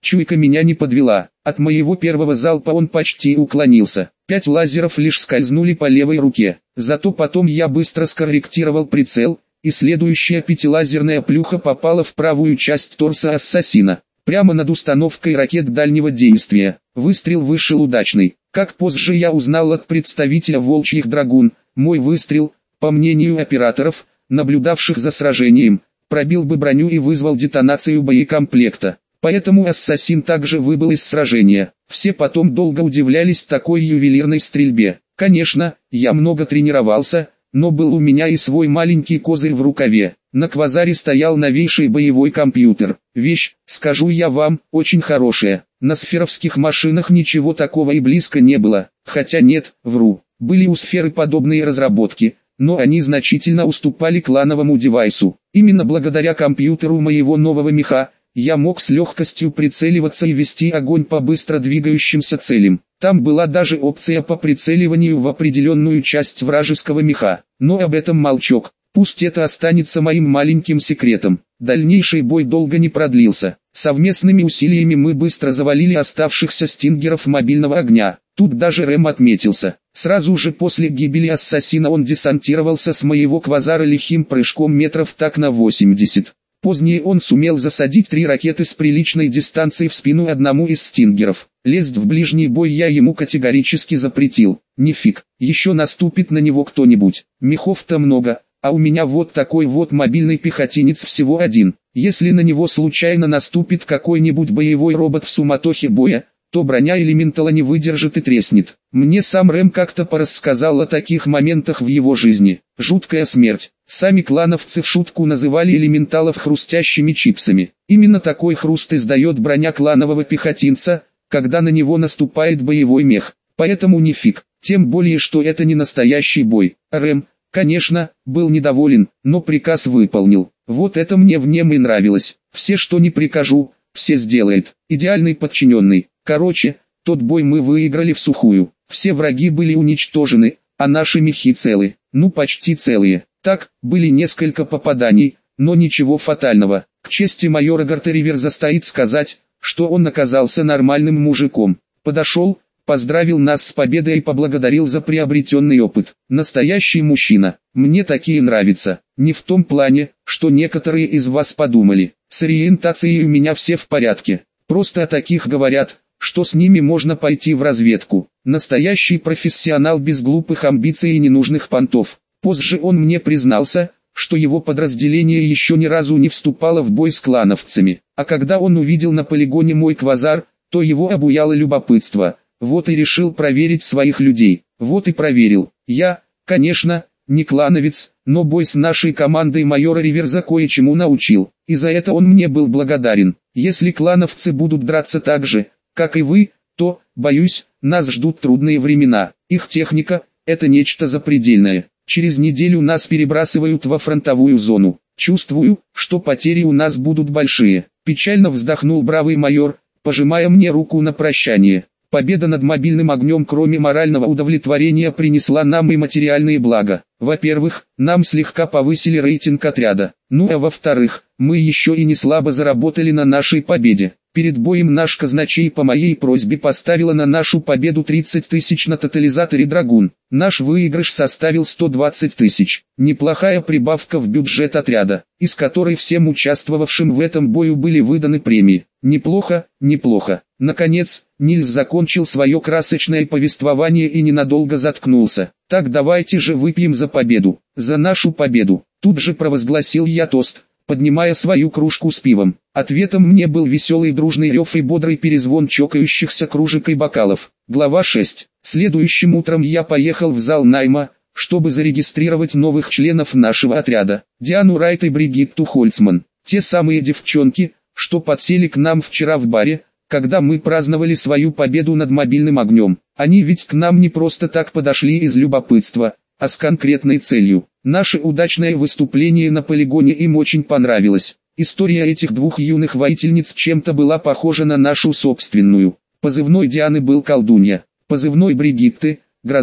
Чуйка меня не подвела. От моего первого залпа он почти уклонился. 5 лазеров лишь скользнули по левой руке. Зато потом я быстро скорректировал прицел, и следующая 5-лазерная плюха попала в правую часть торса ассасина. Прямо над установкой ракет дальнего действия. Выстрел вышел удачный. Как позже я узнал от представителя Волчьих Драгун, мой выстрел, по мнению операторов, наблюдавших за сражением, пробил бы броню и вызвал детонацию боекомплекта. Поэтому ассасин также выбыл из сражения. Все потом долго удивлялись такой ювелирной стрельбе. Конечно, я много тренировался, но был у меня и свой маленький козырь в рукаве. На Квазаре стоял новейший боевой компьютер. Вещь, скажу я вам, очень хорошая. На сферовских машинах ничего такого и близко не было. Хотя нет, вру. Были у сферы подобные разработки, но они значительно уступали клановому девайсу. Именно благодаря компьютеру моего нового меха, я мог с легкостью прицеливаться и вести огонь по быстро двигающимся целям. Там была даже опция по прицеливанию в определенную часть вражеского меха. Но об этом молчок. Пусть это останется моим маленьким секретом. Дальнейший бой долго не продлился. Совместными усилиями мы быстро завалили оставшихся стингеров мобильного огня. Тут даже Рэм отметился. Сразу же после гибели ассасина он десантировался с моего Квазара лихим прыжком метров так на 80. Позднее он сумел засадить 3 ракеты с приличной дистанции в спину одному из стингеров. Лезть в ближний бой я ему категорически запретил. Нифиг, еще наступит на него кто-нибудь. Мехов-то много, а у меня вот такой вот мобильный пехотинец всего один. Если на него случайно наступит какой-нибудь боевой робот в суматохе боя, то броня элементала не выдержит и треснет. Мне сам Рэм как-то порассказал о таких моментах в его жизни. Жуткая смерть. Сами клановцы в шутку называли элементалов хрустящими чипсами. Именно такой хруст издает броня кланового пехотинца, когда на него наступает боевой мех. Поэтому нифиг, тем более что это не настоящий бой. Рэм, конечно, был недоволен, но приказ выполнил. Вот это мне в нем и нравилось. Все, что не прикажу, все сделает. Идеальный подчиненный. Короче, тот бой мы выиграли всухую. Все враги были уничтожены, а наши мехи целы. Ну почти целые. Так, были несколько попаданий, но ничего фатального. К чести майора Гартериверза стоит сказать, что он оказался нормальным мужиком. Подошел, поздравил нас с победой и поблагодарил за приобретенный опыт. Настоящий мужчина. Мне такие нравятся. Не в том плане, что некоторые из вас подумали. С ориентацией у меня все в порядке. Просто о таких говорят, что с ними можно пойти в разведку. Настоящий профессионал без глупых амбиций и ненужных понтов. Позже он мне признался, что его подразделение еще ни разу не вступало в бой с клановцами. А когда он увидел на полигоне мой Квазар, то его обуяло любопытство. Вот и решил проверить своих людей. Вот и проверил. Я, конечно, не клановец, но бой с нашей командой майора Риверза кое-чему научил. И за это он мне был благодарен. Если клановцы будут драться так же, как и вы, то, боюсь, нас ждут трудные времена. Их техника – это нечто запредельное. Через неделю нас перебрасывают во фронтовую зону. Чувствую, что потери у нас будут большие. Печально вздохнул бравый майор, пожимая мне руку на прощание. Победа над мобильным огнем кроме морального удовлетворения принесла нам и материальные блага. Во-первых, нам слегка повысили рейтинг отряда. Ну а во-вторых, мы еще и не слабо заработали на нашей победе. Перед боем наш казначей по моей просьбе поставила на нашу победу 30 тысяч на тотализаторе «Драгун». Наш выигрыш составил 120 тысяч. Неплохая прибавка в бюджет отряда, из которой всем участвовавшим в этом бою были выданы премии. Неплохо, неплохо. Наконец, Нильс закончил свое красочное повествование и ненадолго заткнулся. Так давайте же выпьем за победу. За нашу победу. Тут же провозгласил я тост, поднимая свою кружку с пивом. Ответом мне был веселый дружный рев и бодрый перезвон чокающихся кружек и бокалов. Глава 6. Следующим утром я поехал в зал найма, чтобы зарегистрировать новых членов нашего отряда. Диану Райт и Бригитту Хольцман. Те самые девчонки, что подсели к нам вчера в баре, когда мы праздновали свою победу над мобильным огнем. Они ведь к нам не просто так подошли из любопытства, а с конкретной целью. Наше удачное выступление на полигоне им очень понравилось. История этих двух юных воительниц чем-то была похожа на нашу собственную. Позывной Дианы был колдунья, позывной Бригитты – гроза.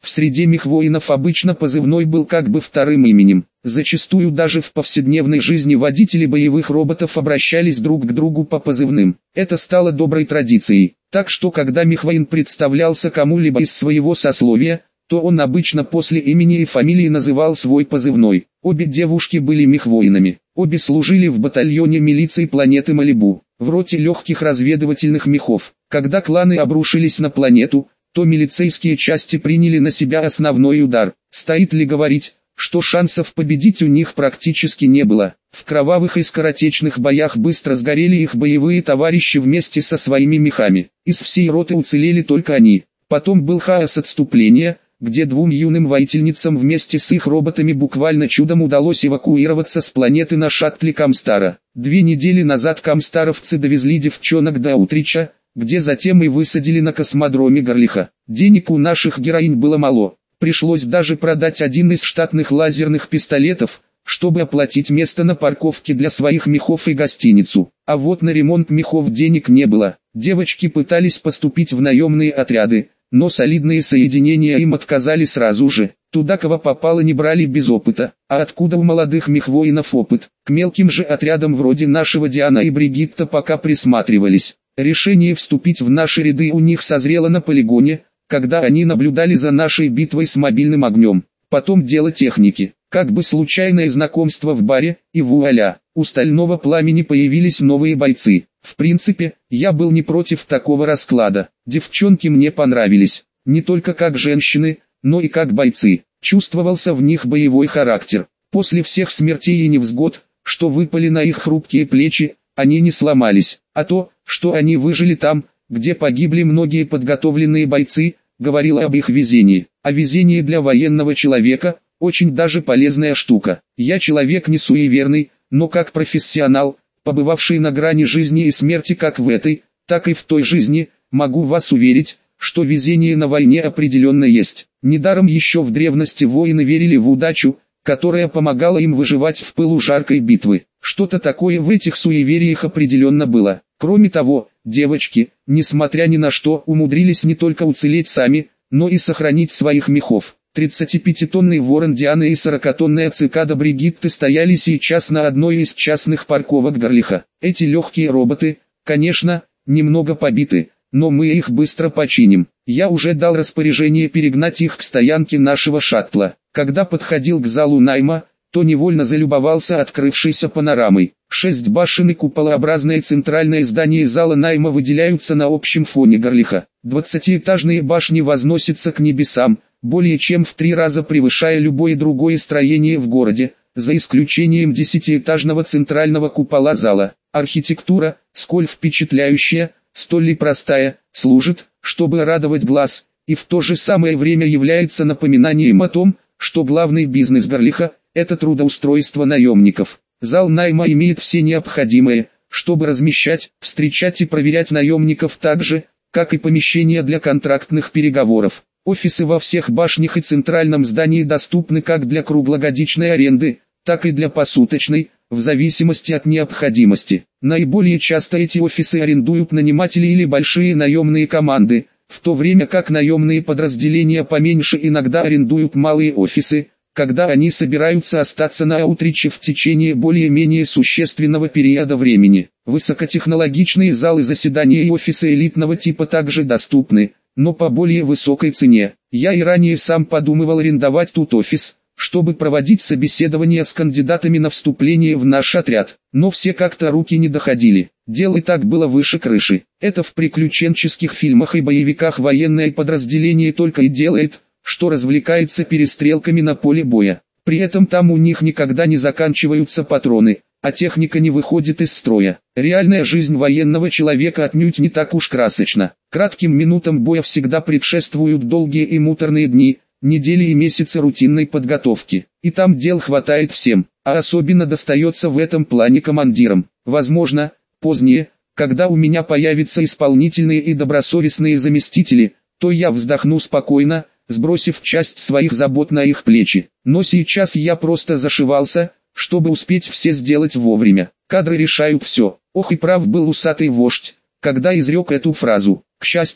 В среде мехвоинов обычно позывной был как бы вторым именем. Зачастую даже в повседневной жизни водители боевых роботов обращались друг к другу по позывным. Это стало доброй традицией. Так что когда мехвоин представлялся кому-либо из своего сословия, то он обычно после имени и фамилии называл свой позывной. Обе девушки были мехвоинами. Обе служили в батальоне милиции планеты Малибу, в роте легких разведывательных мехов. Когда кланы обрушились на планету, то милицейские части приняли на себя основной удар. Стоит ли говорить, что шансов победить у них практически не было. В кровавых и скоротечных боях быстро сгорели их боевые товарищи вместе со своими мехами. Из всей роты уцелели только они. Потом был хаос отступления, где двум юным воительницам вместе с их роботами буквально чудом удалось эвакуироваться с планеты на шаттле Камстара. 2 недели назад камстаровцы довезли девчонок до Утрича, где затем и высадили на космодроме Горлиха. Денег у наших героинь было мало. Пришлось даже продать один из штатных лазерных пистолетов, чтобы оплатить место на парковке для своих мехов и гостиницу. А вот на ремонт мехов денег не было. Девочки пытались поступить в наемные отряды, но солидные соединения им отказали сразу же. Туда кого попало не брали без опыта. А откуда у молодых мехвоинов опыт? К мелким же отрядам вроде нашего Диана и Бригитта пока присматривались. Решение вступить в наши ряды у них созрело на полигоне, когда они наблюдали за нашей битвой с мобильным огнем. Потом дело техники. Как бы случайное знакомство в баре, и вуаля, у Стального Пламени появились новые бойцы. В принципе, я был не против такого расклада. Девчонки мне понравились, не только как женщины, но и как бойцы. Чувствовался в них боевой характер. После всех смертей и невзгод, что выпали на их хрупкие плечи, они не сломались. А то, что они выжили там, где погибли многие подготовленные бойцы, говорило об их везении. А везение для военного человека – очень даже полезная штука. Я человек не суеверный, но как профессионал, побывавший на грани жизни и смерти как в этой, так и в той жизни, могу вас уверить, что везение на войне определенно есть. Недаром еще в древности воины верили в удачу, которая помогала им выживать в пылу жаркой битвы. Что-то такое в этих суевериях определенно было. Кроме того, девочки, несмотря ни на что, умудрились не только уцелеть сами, но и сохранить своих мехов. 35-тонный ворон Дианы и 40-тонная цикада Бригитты стояли сейчас на одной из частных парковок Горлиха. Эти легкие роботы, конечно, немного побиты, но мы их быстро починим. Я уже дал распоряжение перегнать их к стоянке нашего шаттла. Когда подходил к залу найма, то невольно залюбовался открывшейся панорамой. 6 башен и куполообразное центральное здание зала найма выделяются на общем фоне Горлиха. 20-этажные башни возносятся к небесам, более чем в 3 раза превышая любое другое строение в городе, за исключением 10-этажного центрального купола зала. Архитектура, сколь впечатляющая, столь и простая, служит, чтобы радовать глаз, и в то же самое время является напоминанием о том, что главный бизнес Горлиха – это трудоустройство наемников. Зал найма имеет все необходимое, чтобы размещать, встречать и проверять наемников так же, как и помещения для контрактных переговоров. Офисы во всех башнях и центральном здании доступны как для круглогодичной аренды, так и для посуточной, в зависимости от необходимости. Наиболее часто эти офисы арендуют наниматели или большие наемные команды, в то время как наемные подразделения поменьше иногда арендуют малые офисы, когда они собираются остаться на Аутриче в течение более-менее существенного периода времени. Высокотехнологичные залы заседания и офисы элитного типа также доступны, но по более высокой цене. Я и ранее сам подумывал арендовать тут офис, чтобы проводить собеседования с кандидатами на вступление в наш отряд, но все как-то руки не доходили. Дело и так было выше крыши. Это в приключенческих фильмах и боевиках военное подразделение только и делает, что развлекается перестрелками на поле боя. При этом там у них никогда не заканчиваются патроны, а техника не выходит из строя. Реальная жизнь военного человека отнюдь не так уж красочна. Кратким минутам боя всегда предшествуют долгие и муторные дни, недели и месяцы рутинной подготовки. И там дел хватает всем, а особенно достается в этом плане командирам. Возможно, позднее, когда у меня появятся исполнительные и добросовестные заместители, то я вздохну спокойно, сбросив часть своих забот на их плечи. Но сейчас я просто зашивался, чтобы успеть все сделать вовремя. Кадры решают все. Ох и прав был усатый вождь, когда изрек эту фразу. К счастью,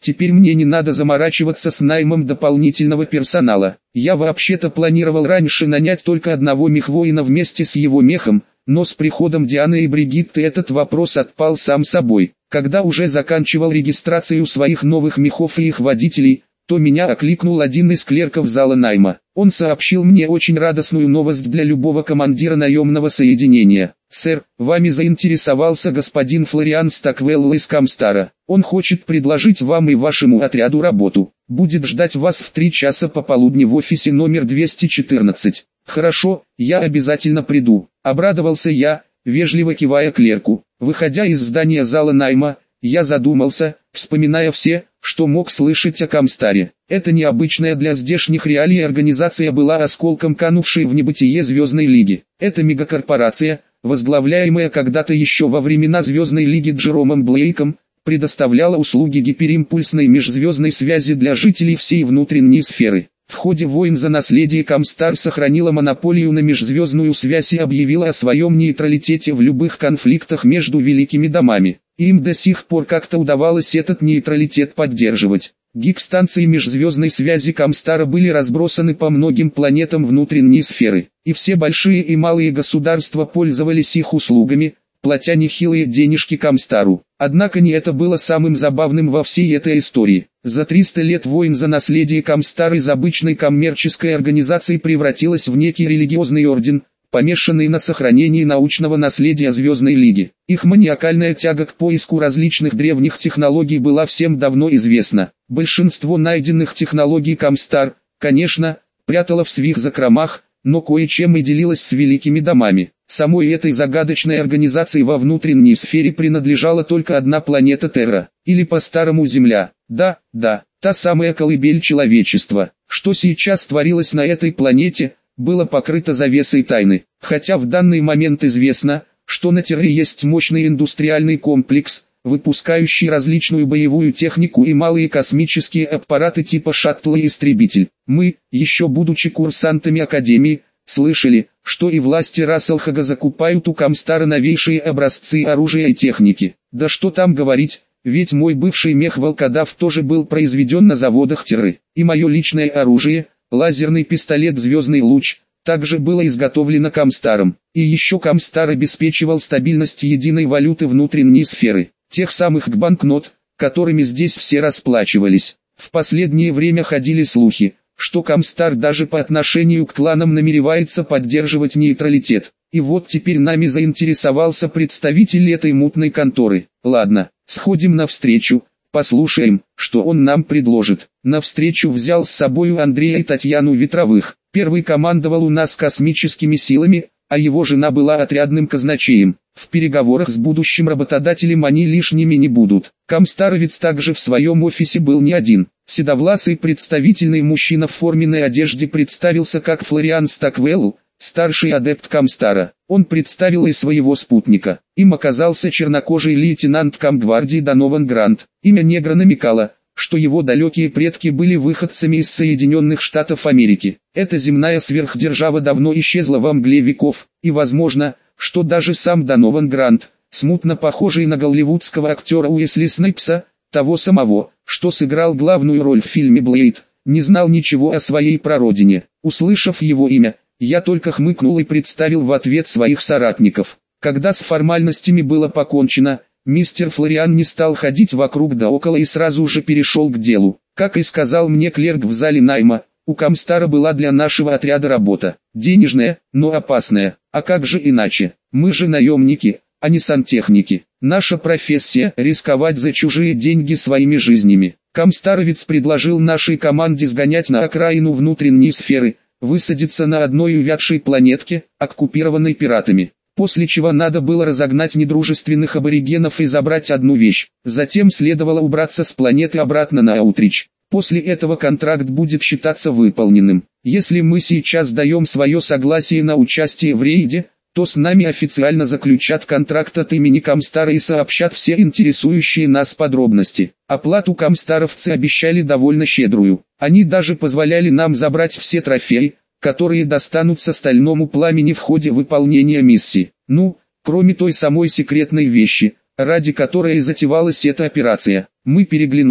Теперь мне не надо заморачиваться с наймом дополнительного персонала. Я вообще-то планировал раньше нанять только одного мехвоина вместе с его мехом, но с приходом Дианы и Бригитты этот вопрос отпал сам собой. Когда уже заканчивал регистрацию своих новых мехов и их водителей, то меня окликнул один из клерков зала найма. Он сообщил мне очень радостную новость для любого командира наемного соединения. «Сэр, вами заинтересовался господин Флориан Стаквелл из Камстара. Он хочет предложить вам и вашему отряду работу. Будет ждать вас в 3 часа пополудни в офисе номер 214. «Хорошо, я обязательно приду», — обрадовался я, вежливо кивая клерку. Выходя из здания зала найма, я задумался, вспоминая все, что мог слышать о Камстаре. Эта необычная для здешних реалий организация была осколком канувшей в небытие Звездной Лиги. Эта мегакорпорация, возглавляемая когда-то еще во времена Звездной Лиги Джеромом Блейком, предоставляла услуги гиперимпульсной межзвездной связи для жителей всей внутренней сферы. В ходе войн за наследие Камстар сохранила монополию на межзвездную связь и объявила о своем нейтралитете в любых конфликтах между великими домами. Им до сих пор как-то удавалось этот нейтралитет поддерживать. Гиг-станции межзвездной связи Камстара были разбросаны по многим планетам внутренней сферы, и все большие и малые государства пользовались их услугами, платя нехилые денежки Камстару. Однако не это было самым забавным во всей этой истории. За 300 лет войн за наследие Камстар из обычной коммерческой организации превратилась в некий религиозный орден, помешанный на сохранении научного наследия Звездной Лиги. Их маниакальная тяга к поиску различных древних технологий была всем давно известна. Большинство найденных технологий Камстар, конечно, прятала в своих закромах, но кое-чем и делилась с великими домами. Самой этой загадочной организации во внутренней сфере принадлежала только одна планета Терра, или по-старому Земля. Да, та самая колыбель человечества. Что сейчас творилось на этой планете, было покрыто завесой тайны. Хотя в данный момент известно, что на Терре есть мощный индустриальный комплекс, выпускающий различную боевую технику и малые космические аппараты типа шаттла и истребитель. Мы, еще будучи курсантами Академии, слышали, что и власти Расселхага закупают у Камстара новейшие образцы оружия и техники. Да что там говорить, ведь мой бывший мех-волкодав тоже был произведен на заводах Терры. И мое личное оружие, лазерный пистолет «Звездный луч», также было изготовлено Камстаром. И еще Камстар обеспечивал стабильность единой валюты внутренней сферы, тех самых банкнот, которыми здесь все расплачивались. В последнее время ходили слухи, что Камстар даже по отношению к кланам намеревается поддерживать нейтралитет. И вот теперь нами заинтересовался представитель этой мутной конторы. Ладно, сходим навстречу, послушаем, что он нам предложит. Навстречу взял с собою Андрея и Татьяну Ветровых. Первый командовал у нас космическими силами, а его жена была отрядным казначеем. В переговорах с будущим работодателем они лишними не будут. Камстаровец также в своем офисе был не один. Седовласый представительный мужчина в форменной одежде представился как Флориан Стаквелл, старший адепт Камстара. Он представил и своего спутника. Им оказался чернокожий лейтенант Камгвардии Донован Грант. Имя негра намекало, что его далекие предки были выходцами из Соединенных Штатов Америки. Эта земная сверхдержава давно исчезла во мгле веков, и возможно, что даже сам Донован Грант, смутно похожий на голливудского актера Уэсли Снайпса, того самого, что сыграл главную роль в фильме «Блейд», не знал ничего о своей прародине. Услышав его имя, я только хмыкнул и представил в ответ своих соратников. Когда с формальностями было покончено, мистер Флориан не стал ходить вокруг да около и сразу же перешел к делу. Как и сказал мне клерк в зале найма, у Камстара была для нашего отряда работа. Денежная, но опасная. А как же иначе? Мы же наемники, а не сантехники. Наша профессия – рисковать за чужие деньги своими жизнями. Камстаровец предложил нашей команде сгонять на окраину внутренней сферы, высадиться на одной увядшей планетке, оккупированной пиратами. После чего надо было разогнать недружественных аборигенов и забрать одну вещь. Затем следовало убраться с планеты обратно на Аутрич. После этого контракт будет считаться выполненным. Если мы сейчас даем свое согласие на участие в рейде, то с нами официально заключат контракт от имени Камстара и сообщат все интересующие нас подробности. Оплату камстаровцы обещали довольно щедрую. Они даже позволяли нам забрать все трофеи, которые достанутся стальному пламени в ходе выполнения миссии. Ну, кроме той самой секретной вещи, ради которой и затевалась эта операция. Мы переглянулись.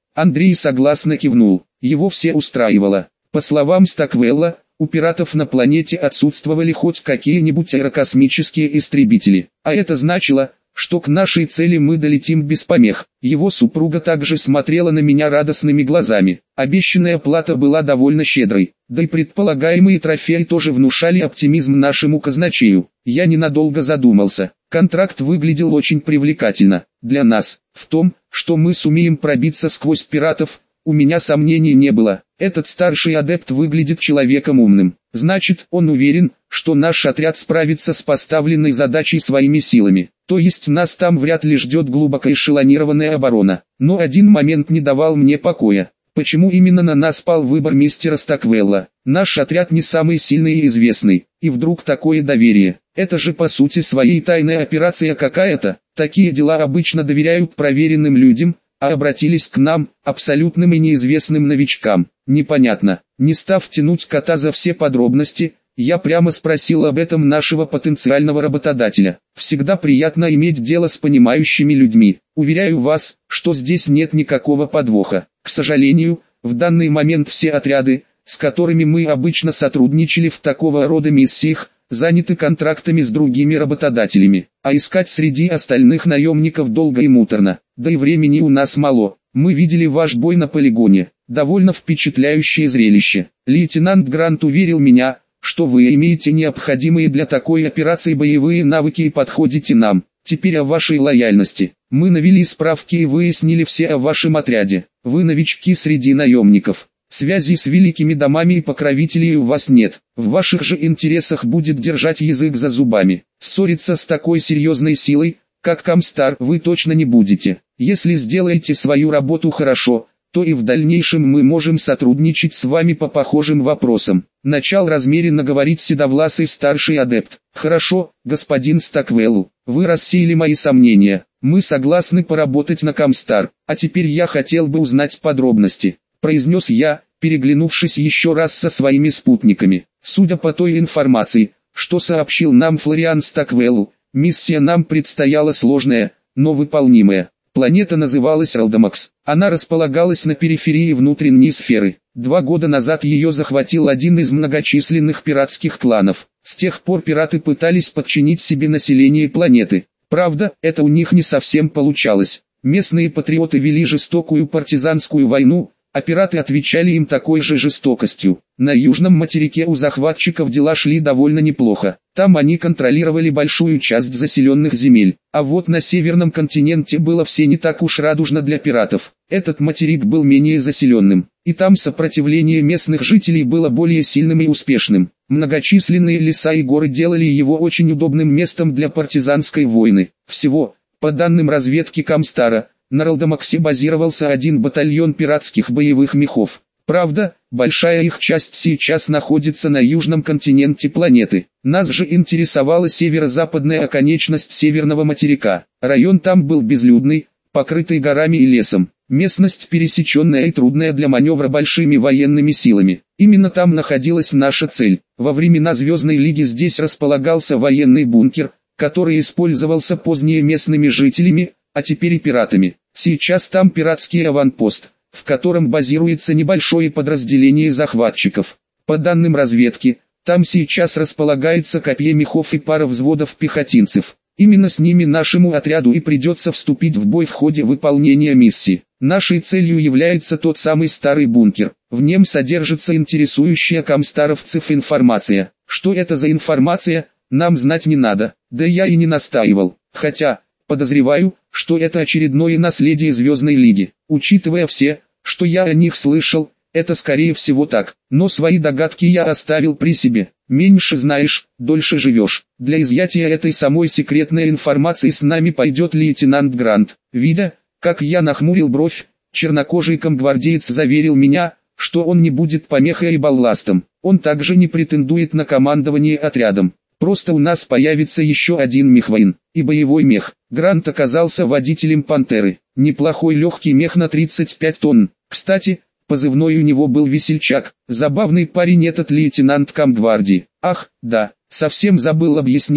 Андрей согласно кивнул, его все устраивало. По словам Стоквелла, у пиратов на планете отсутствовали хоть какие-нибудь аэрокосмические истребители, а это значило, что к нашей цели мы долетим без помех. Его супруга также смотрела на меня радостными глазами. Обещанная плата была довольно щедрой, да и предполагаемые трофеи тоже внушали оптимизм нашему казначею. Я ненадолго задумался. Контракт выглядел очень привлекательно. Для нас, в том, что мы сумеем пробиться сквозь пиратов, у меня сомнений не было. Этот старший адепт выглядит человеком умным. Значит, он уверен, что наш отряд справится с поставленной задачей своими силами. То есть нас там вряд ли ждет глубоко эшелонированная оборона. Но один момент не давал мне покоя. Почему именно на нас пал выбор мистера Стоквелла? Наш отряд не самый сильный и известный. И вдруг такое доверие. Это же по сути своей тайная операция какая-то. Такие дела обычно доверяют проверенным людям, а обратились к нам, абсолютным и неизвестным новичкам. Непонятно. Не став тянуть кота за все подробности, я прямо спросил об этом нашего потенциального работодателя. Всегда приятно иметь дело с понимающими людьми. Уверяю вас, что здесь нет никакого подвоха. К сожалению, в данный момент все отряды, с которыми мы обычно сотрудничали в такого рода миссиях, заняты контрактами с другими работодателями, а искать среди остальных наемников долго и муторно, да и времени у нас мало. Мы видели ваш бой на полигоне, довольно впечатляющее зрелище. Лейтенант Грант уверил меня, что вы имеете необходимые для такой операции боевые навыки и подходите нам. Теперь о вашей лояльности. Мы навели справки и выяснили все о вашем отряде. Вы новички среди наемников. Связи с великими домами и покровителей у вас нет. В ваших же интересах будет держать язык за зубами. Ссориться с такой серьезной силой, как Камстар, вы точно не будете. Если сделаете свою работу хорошо, то и в дальнейшем мы можем сотрудничать с вами по похожим вопросам. Начал размеренно говорить седовласый старший адепт. Хорошо, господин Стоквелл, вы рассеяли мои сомнения. Мы согласны поработать на Камстар, а теперь я хотел бы узнать подробности. Произнес я, переглянувшись еще раз со своими спутниками. Судя по той информации, что сообщил нам Флориан Стоквелл, миссия нам предстояла сложная, но выполнимая. Планета называлась Ралдамакс. Она располагалась на периферии внутренней сферы. 2 года назад ее захватил один из многочисленных пиратских кланов. С тех пор пираты пытались подчинить себе население планеты. Правда, это у них не совсем получалось. Местные патриоты вели жестокую партизанскую войну, а пираты отвечали им такой же жестокостью. На южном материке у захватчиков дела шли довольно неплохо. Там они контролировали большую часть заселенных земель. А вот на северном континенте было все не так уж радужно для пиратов. Этот материк был менее заселенным, и там сопротивление местных жителей было более сильным и успешным. Многочисленные леса и горы делали его очень удобным местом для партизанской войны. Всего, по данным разведки Камстара, на Ралдамаксе базировался один батальон пиратских боевых мехов. Правда, большая их часть сейчас находится на южном континенте планеты. Нас же интересовала северо-западная оконечность северного материка. Район там был безлюдный, покрытый горами и лесом. Местность пересеченная и трудная для маневра большими военными силами. Именно там находилась наша цель. Во времена Звездной Лиги здесь располагался военный бункер, который использовался позднее местными жителями, а теперь и пиратами. Сейчас там пиратский аванпост, в котором базируется небольшое подразделение захватчиков. По данным разведки, там сейчас располагается копье мехов и пара взводов пехотинцев. Именно с ними нашему отряду и придется вступить в бой в ходе выполнения миссии. Нашей целью является тот самый старый бункер. В нем содержится интересующая камстаровцев информация. Что это за информация, нам знать не надо, да я и не настаивал. Хотя, подозреваю, что это очередное наследие Звездной Лиги. Учитывая все, что я о них слышал, это скорее всего так. Но свои догадки я оставил при себе. Меньше знаешь, дольше живешь. Для изъятия этой самой секретной информации с нами пойдет лейтенант Грант. Видя, как я нахмурил бровь, чернокожий комгвардеец заверил меня, что он не будет помехой и балластом. Он также не претендует на командование отрядом. Просто у нас появится еще один мехвоин и боевой мех. Грант оказался водителем «Пантеры». Неплохой легкий мех на 35 тонн. Кстати, позывной у него был Весельчак. Забавный парень этот лейтенант комгвардии. Ах, да, совсем забыл объяснить,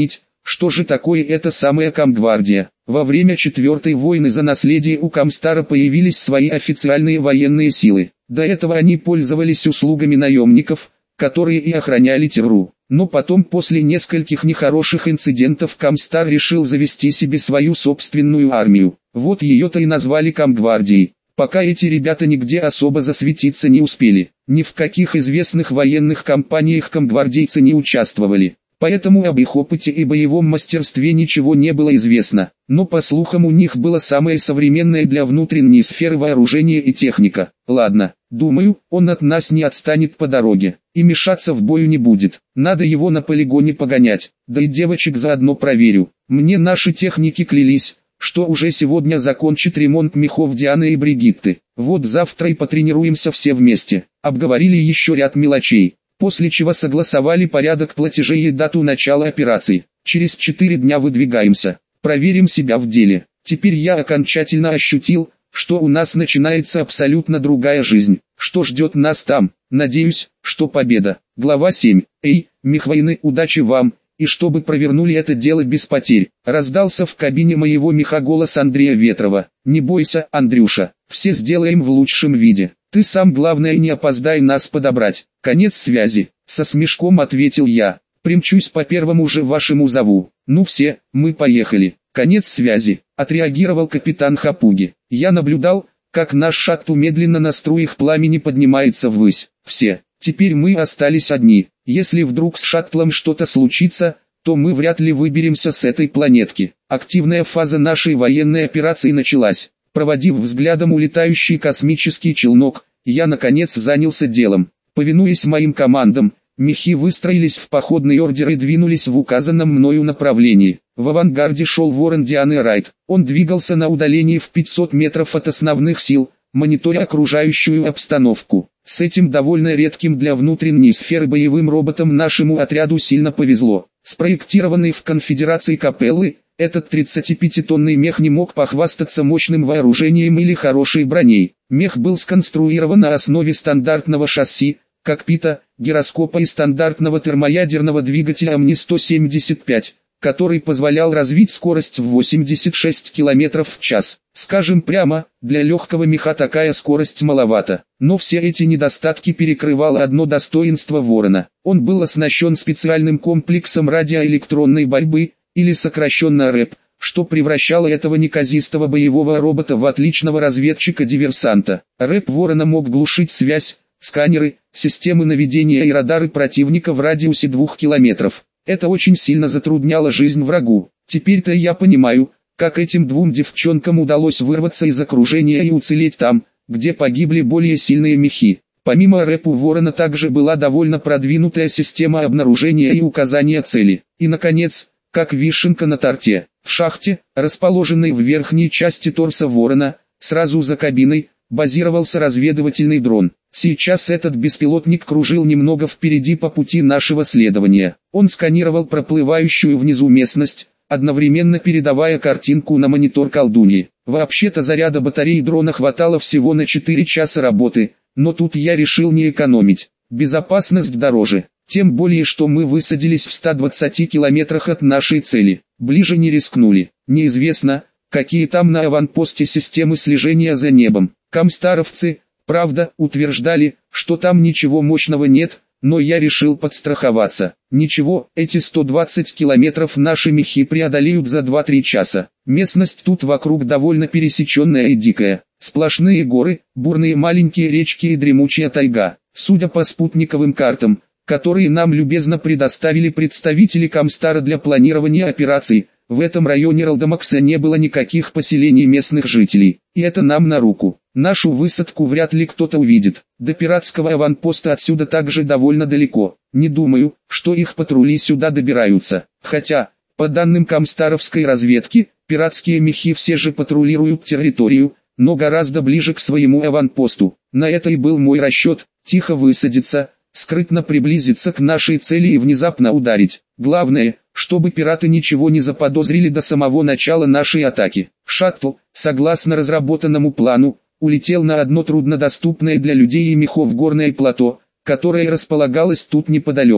Что же такое эта самая Комгвардия? Во время Четвертой войны за наследие у Камстара появились свои официальные военные силы. До этого они пользовались услугами наемников, которые и охраняли Терру. Но потом, после нескольких нехороших инцидентов, Камстар решил завести себе свою собственную армию. Вот ее-то и назвали Комгвардией. Пока эти ребята нигде особо засветиться не успели. Ни в каких известных военных кампаниях комгвардейцы не участвовали. Поэтому об их опыте и боевом мастерстве ничего не было известно. Но по слухам у них было самое современное для внутренней сферы вооружение и техника. Ладно, думаю, он от нас не отстанет по дороге. И мешаться в бою не будет. Надо его на полигоне погонять. Да и девочек заодно проверю. Мне наши техники клялись, что уже сегодня закончит ремонт мехов Дианы и Бригитты. Вот завтра и потренируемся все вместе. Обговорили еще ряд мелочей. После чего согласовали порядок платежей и дату начала операции. Через 4 дня выдвигаемся. Проверим себя в деле. Теперь я окончательно ощутил, что у нас начинается абсолютно другая жизнь. Что ждет нас там? Надеюсь, что победа. Глава 7. Эй, мехвоины, удачи вам, и чтобы провернули это дело без потерь. Раздался в кабине моего меха голос Андрея Ветрова. Не бойся, Андрюша, все сделаем в лучшем виде. Ты сам главное не опоздай нас подобрать. Конец связи. Со смешком ответил я. Примчусь по первому же вашему зову. Ну все, мы поехали. Конец связи. Отреагировал капитан Хапуги. Я наблюдал, как наш шаттл медленно на струях пламени поднимается ввысь. Все. Теперь мы остались одни. Если вдруг с шаттлом что-то случится, то мы вряд ли выберемся с этой планетки. Активная фаза нашей военной операции началась. Проводив взглядом улетающий космический челнок, я наконец занялся делом. Повинуясь моим командам, мехи выстроились в походный ордер и двинулись в указанном мною направлении. В авангарде шел Ворон Дианы Райт. Он двигался на удалении в 500 метров от основных сил, мониторя окружающую обстановку. С этим довольно редким для внутренней сферы боевым роботом нашему отряду сильно повезло. Спроектированный в конфедерации Капеллы, этот 35-тонный мех не мог похвастаться мощным вооружением или хорошей броней. Мех был сконструирован на основе стандартного шасси, кокпита, гироскопа и стандартного термоядерного двигателя АМНИ-175, который позволял развить скорость в 86 км в час. Скажем прямо, для легкого меха такая скорость маловато. Но все эти недостатки перекрывало одно достоинство Ворона. Он был оснащен специальным комплексом радиоэлектронной борьбы, или сокращенно РЭП, что превращало этого неказистого боевого робота в отличного разведчика-диверсанта. РЭП Ворона мог глушить связь, сканеры, системы наведения и радары противника в радиусе 2 километров. Это очень сильно затрудняло жизнь врагу. Теперь-то я понимаю, как этим двум девчонкам удалось вырваться из окружения и уцелеть там, где погибли более сильные мехи. Помимо рэп у Ворона также была довольно продвинутая система обнаружения и указания цели. И наконец, как вишенка на торте, в шахте, расположенной в верхней части торса Ворона, сразу за кабиной, базировался разведывательный дрон. Сейчас этот беспилотник кружил немного впереди по пути нашего следования. Он сканировал проплывающую внизу местность, одновременно передавая картинку на монитор колдуньи. Вообще-то заряда батареи дрона хватало всего на 4 часа работы, но тут я решил не экономить. Безопасность дороже. Тем более, что мы высадились в 120 километрах от нашей цели. Ближе не рискнули. Неизвестно, какие там на аванпосте системы слежения за небом. Камстаровцы, правда, утверждали, что там ничего мощного нет, но я решил подстраховаться. Ничего, эти 120 километров наши мехи преодолеют за 2-3 часа. Местность тут вокруг довольно пересеченная и дикая. Сплошные горы, бурные маленькие речки и дремучая тайга. Судя по спутниковым картам, которые нам любезно предоставили представители Камстара для планирования операций, в этом районе Ралдамакса не было никаких поселений местных жителей, и это нам на руку. Нашу высадку вряд ли кто-то увидит. До пиратского аванпоста отсюда также довольно далеко. Не думаю, что их патрули сюда добираются. Хотя, по данным камстаровской разведки, пиратские мехи все же патрулируют территорию, но гораздо ближе к своему аванпосту. На это и был мой расчет: тихо высадиться, скрытно приблизиться к нашей цели и внезапно ударить. Главное, чтобы пираты ничего не заподозрили до самого начала нашей атаки. Шаттл, согласно разработанному плану, улетел на одно труднодоступное для людей и мехов горное плато, которое располагалось тут неподалеку.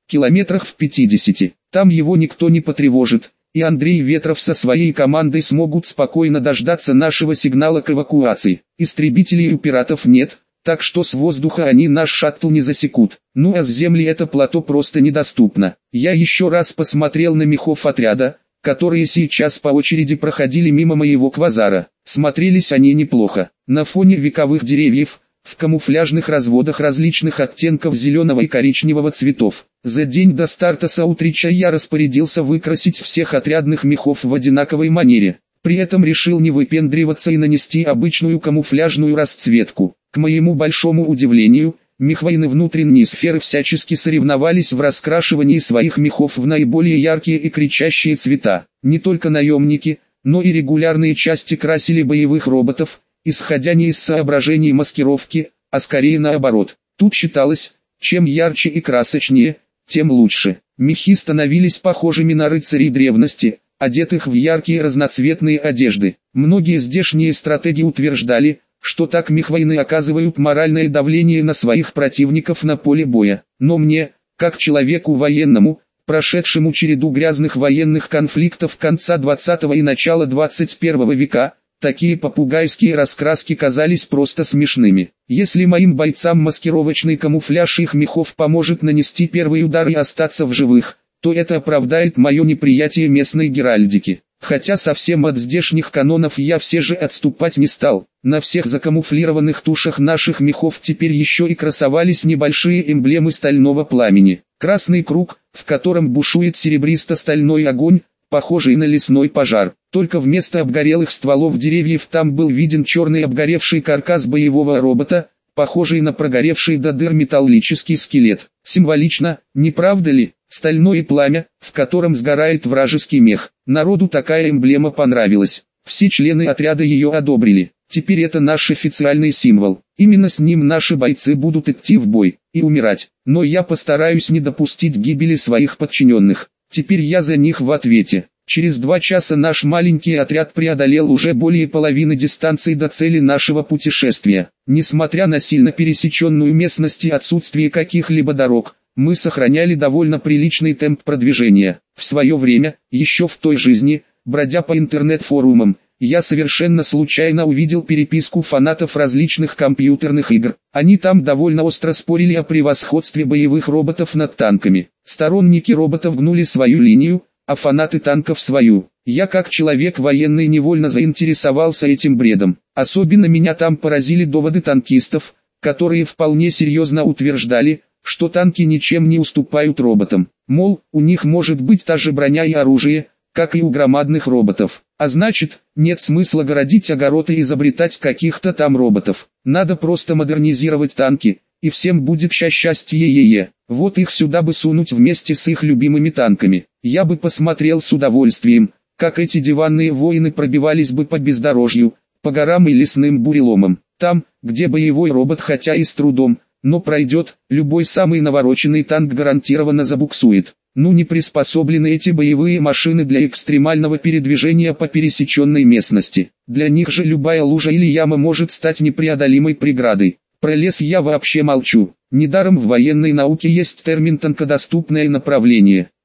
километрах в 50. Там его никто не потревожит, и Андрей Ветров со своей командой смогут спокойно дождаться нашего сигнала к эвакуации. Истребителей у пиратов нет, так что с воздуха они наш шаттл не засекут. Ну а с земли это плато просто недоступно. Я еще раз посмотрел на мехов отряда, которые сейчас по очереди проходили мимо моего квазара. Смотрелись они неплохо. На фоне вековых деревьев, в камуфляжных разводах различных оттенков зеленого и коричневого цветов. За день до старта Саутрича я распорядился выкрасить всех отрядных мехов в одинаковой манере. При этом решил не выпендриваться и нанести обычную камуфляжную расцветку. К моему большому удивлению, мехвоины внутренней сферы всячески соревновались в раскрашивании своих мехов в наиболее яркие и кричащие цвета. Не только наемники, но и регулярные части красили боевых роботов, исходя не из соображений маскировки, а скорее наоборот. Тут считалось, чем ярче и красочнее, тем лучше. Мехи становились похожими на рыцарей древности, одетых в яркие разноцветные одежды. Многие здешние стратеги утверждали, что так мехвоины оказывают моральное давление на своих противников на поле боя. Но мне, как человеку военному, прошедшему череду грязных военных конфликтов конца 20 и начала 21 века, такие попугайские раскраски казались просто смешными. Если моим бойцам маскировочный камуфляж их мехов поможет нанести первый удар и остаться в живых, то это оправдает мое неприятие местной геральдики. Хотя совсем от здешних канонов я все же отступать не стал. На всех закамуфлированных тушах наших мехов теперь еще и красовались небольшие эмблемы стального пламени. Красный круг, в котором бушует серебристо-стальной огонь, похожий на лесной пожар. Только вместо обгорелых стволов деревьев там был виден черный обгоревший каркас боевого робота, похожий на прогоревший до дыр металлический скелет. Символично, не правда ли? Стальное пламя, в котором сгорает вражеский мех. Народу такая эмблема понравилась. Все члены отряда ее одобрили. Теперь это наш официальный символ. Именно с ним наши бойцы будут идти в бой и умирать. Но я постараюсь не допустить гибели своих подчиненных. Теперь я за них в ответе. Через 2 часа наш маленький отряд преодолел уже более половины дистанции до цели нашего путешествия. Несмотря на сильно пересеченную местность и отсутствие каких-либо дорог, мы сохраняли довольно приличный темп продвижения. В свое время, еще в той жизни, бродя по интернет-форумам, я совершенно случайно увидел переписку фанатов различных компьютерных игр. Они там довольно остро спорили о превосходстве боевых роботов над танками. Сторонники роботов гнули свою линию, а фанаты танков свою. Я как человек военный невольно заинтересовался этим бредом. Особенно меня там поразили доводы танкистов, которые вполне серьезно утверждали, что танки ничем не уступают роботам. Мол, у них может быть та же броня и оружие, как и у громадных роботов. А значит, нет смысла городить огород и изобретать каких-то там роботов. Надо просто модернизировать танки, и всем будет счастье. Вот их сюда бы сунуть вместе с их любимыми танками. Я бы посмотрел с удовольствием, как эти диванные воины пробивались бы по бездорожью, по горам и лесным буреломам. Там, где боевой робот хотя и с трудом, но пройдет, любой самый навороченный танк гарантированно забуксует. Ну не приспособлены эти боевые машины для экстремального передвижения по пересеченной местности. Для них же любая лужа или яма может стать непреодолимой преградой. Про лес я вообще молчу. Недаром в военной науке есть термин «танкодоступное направление».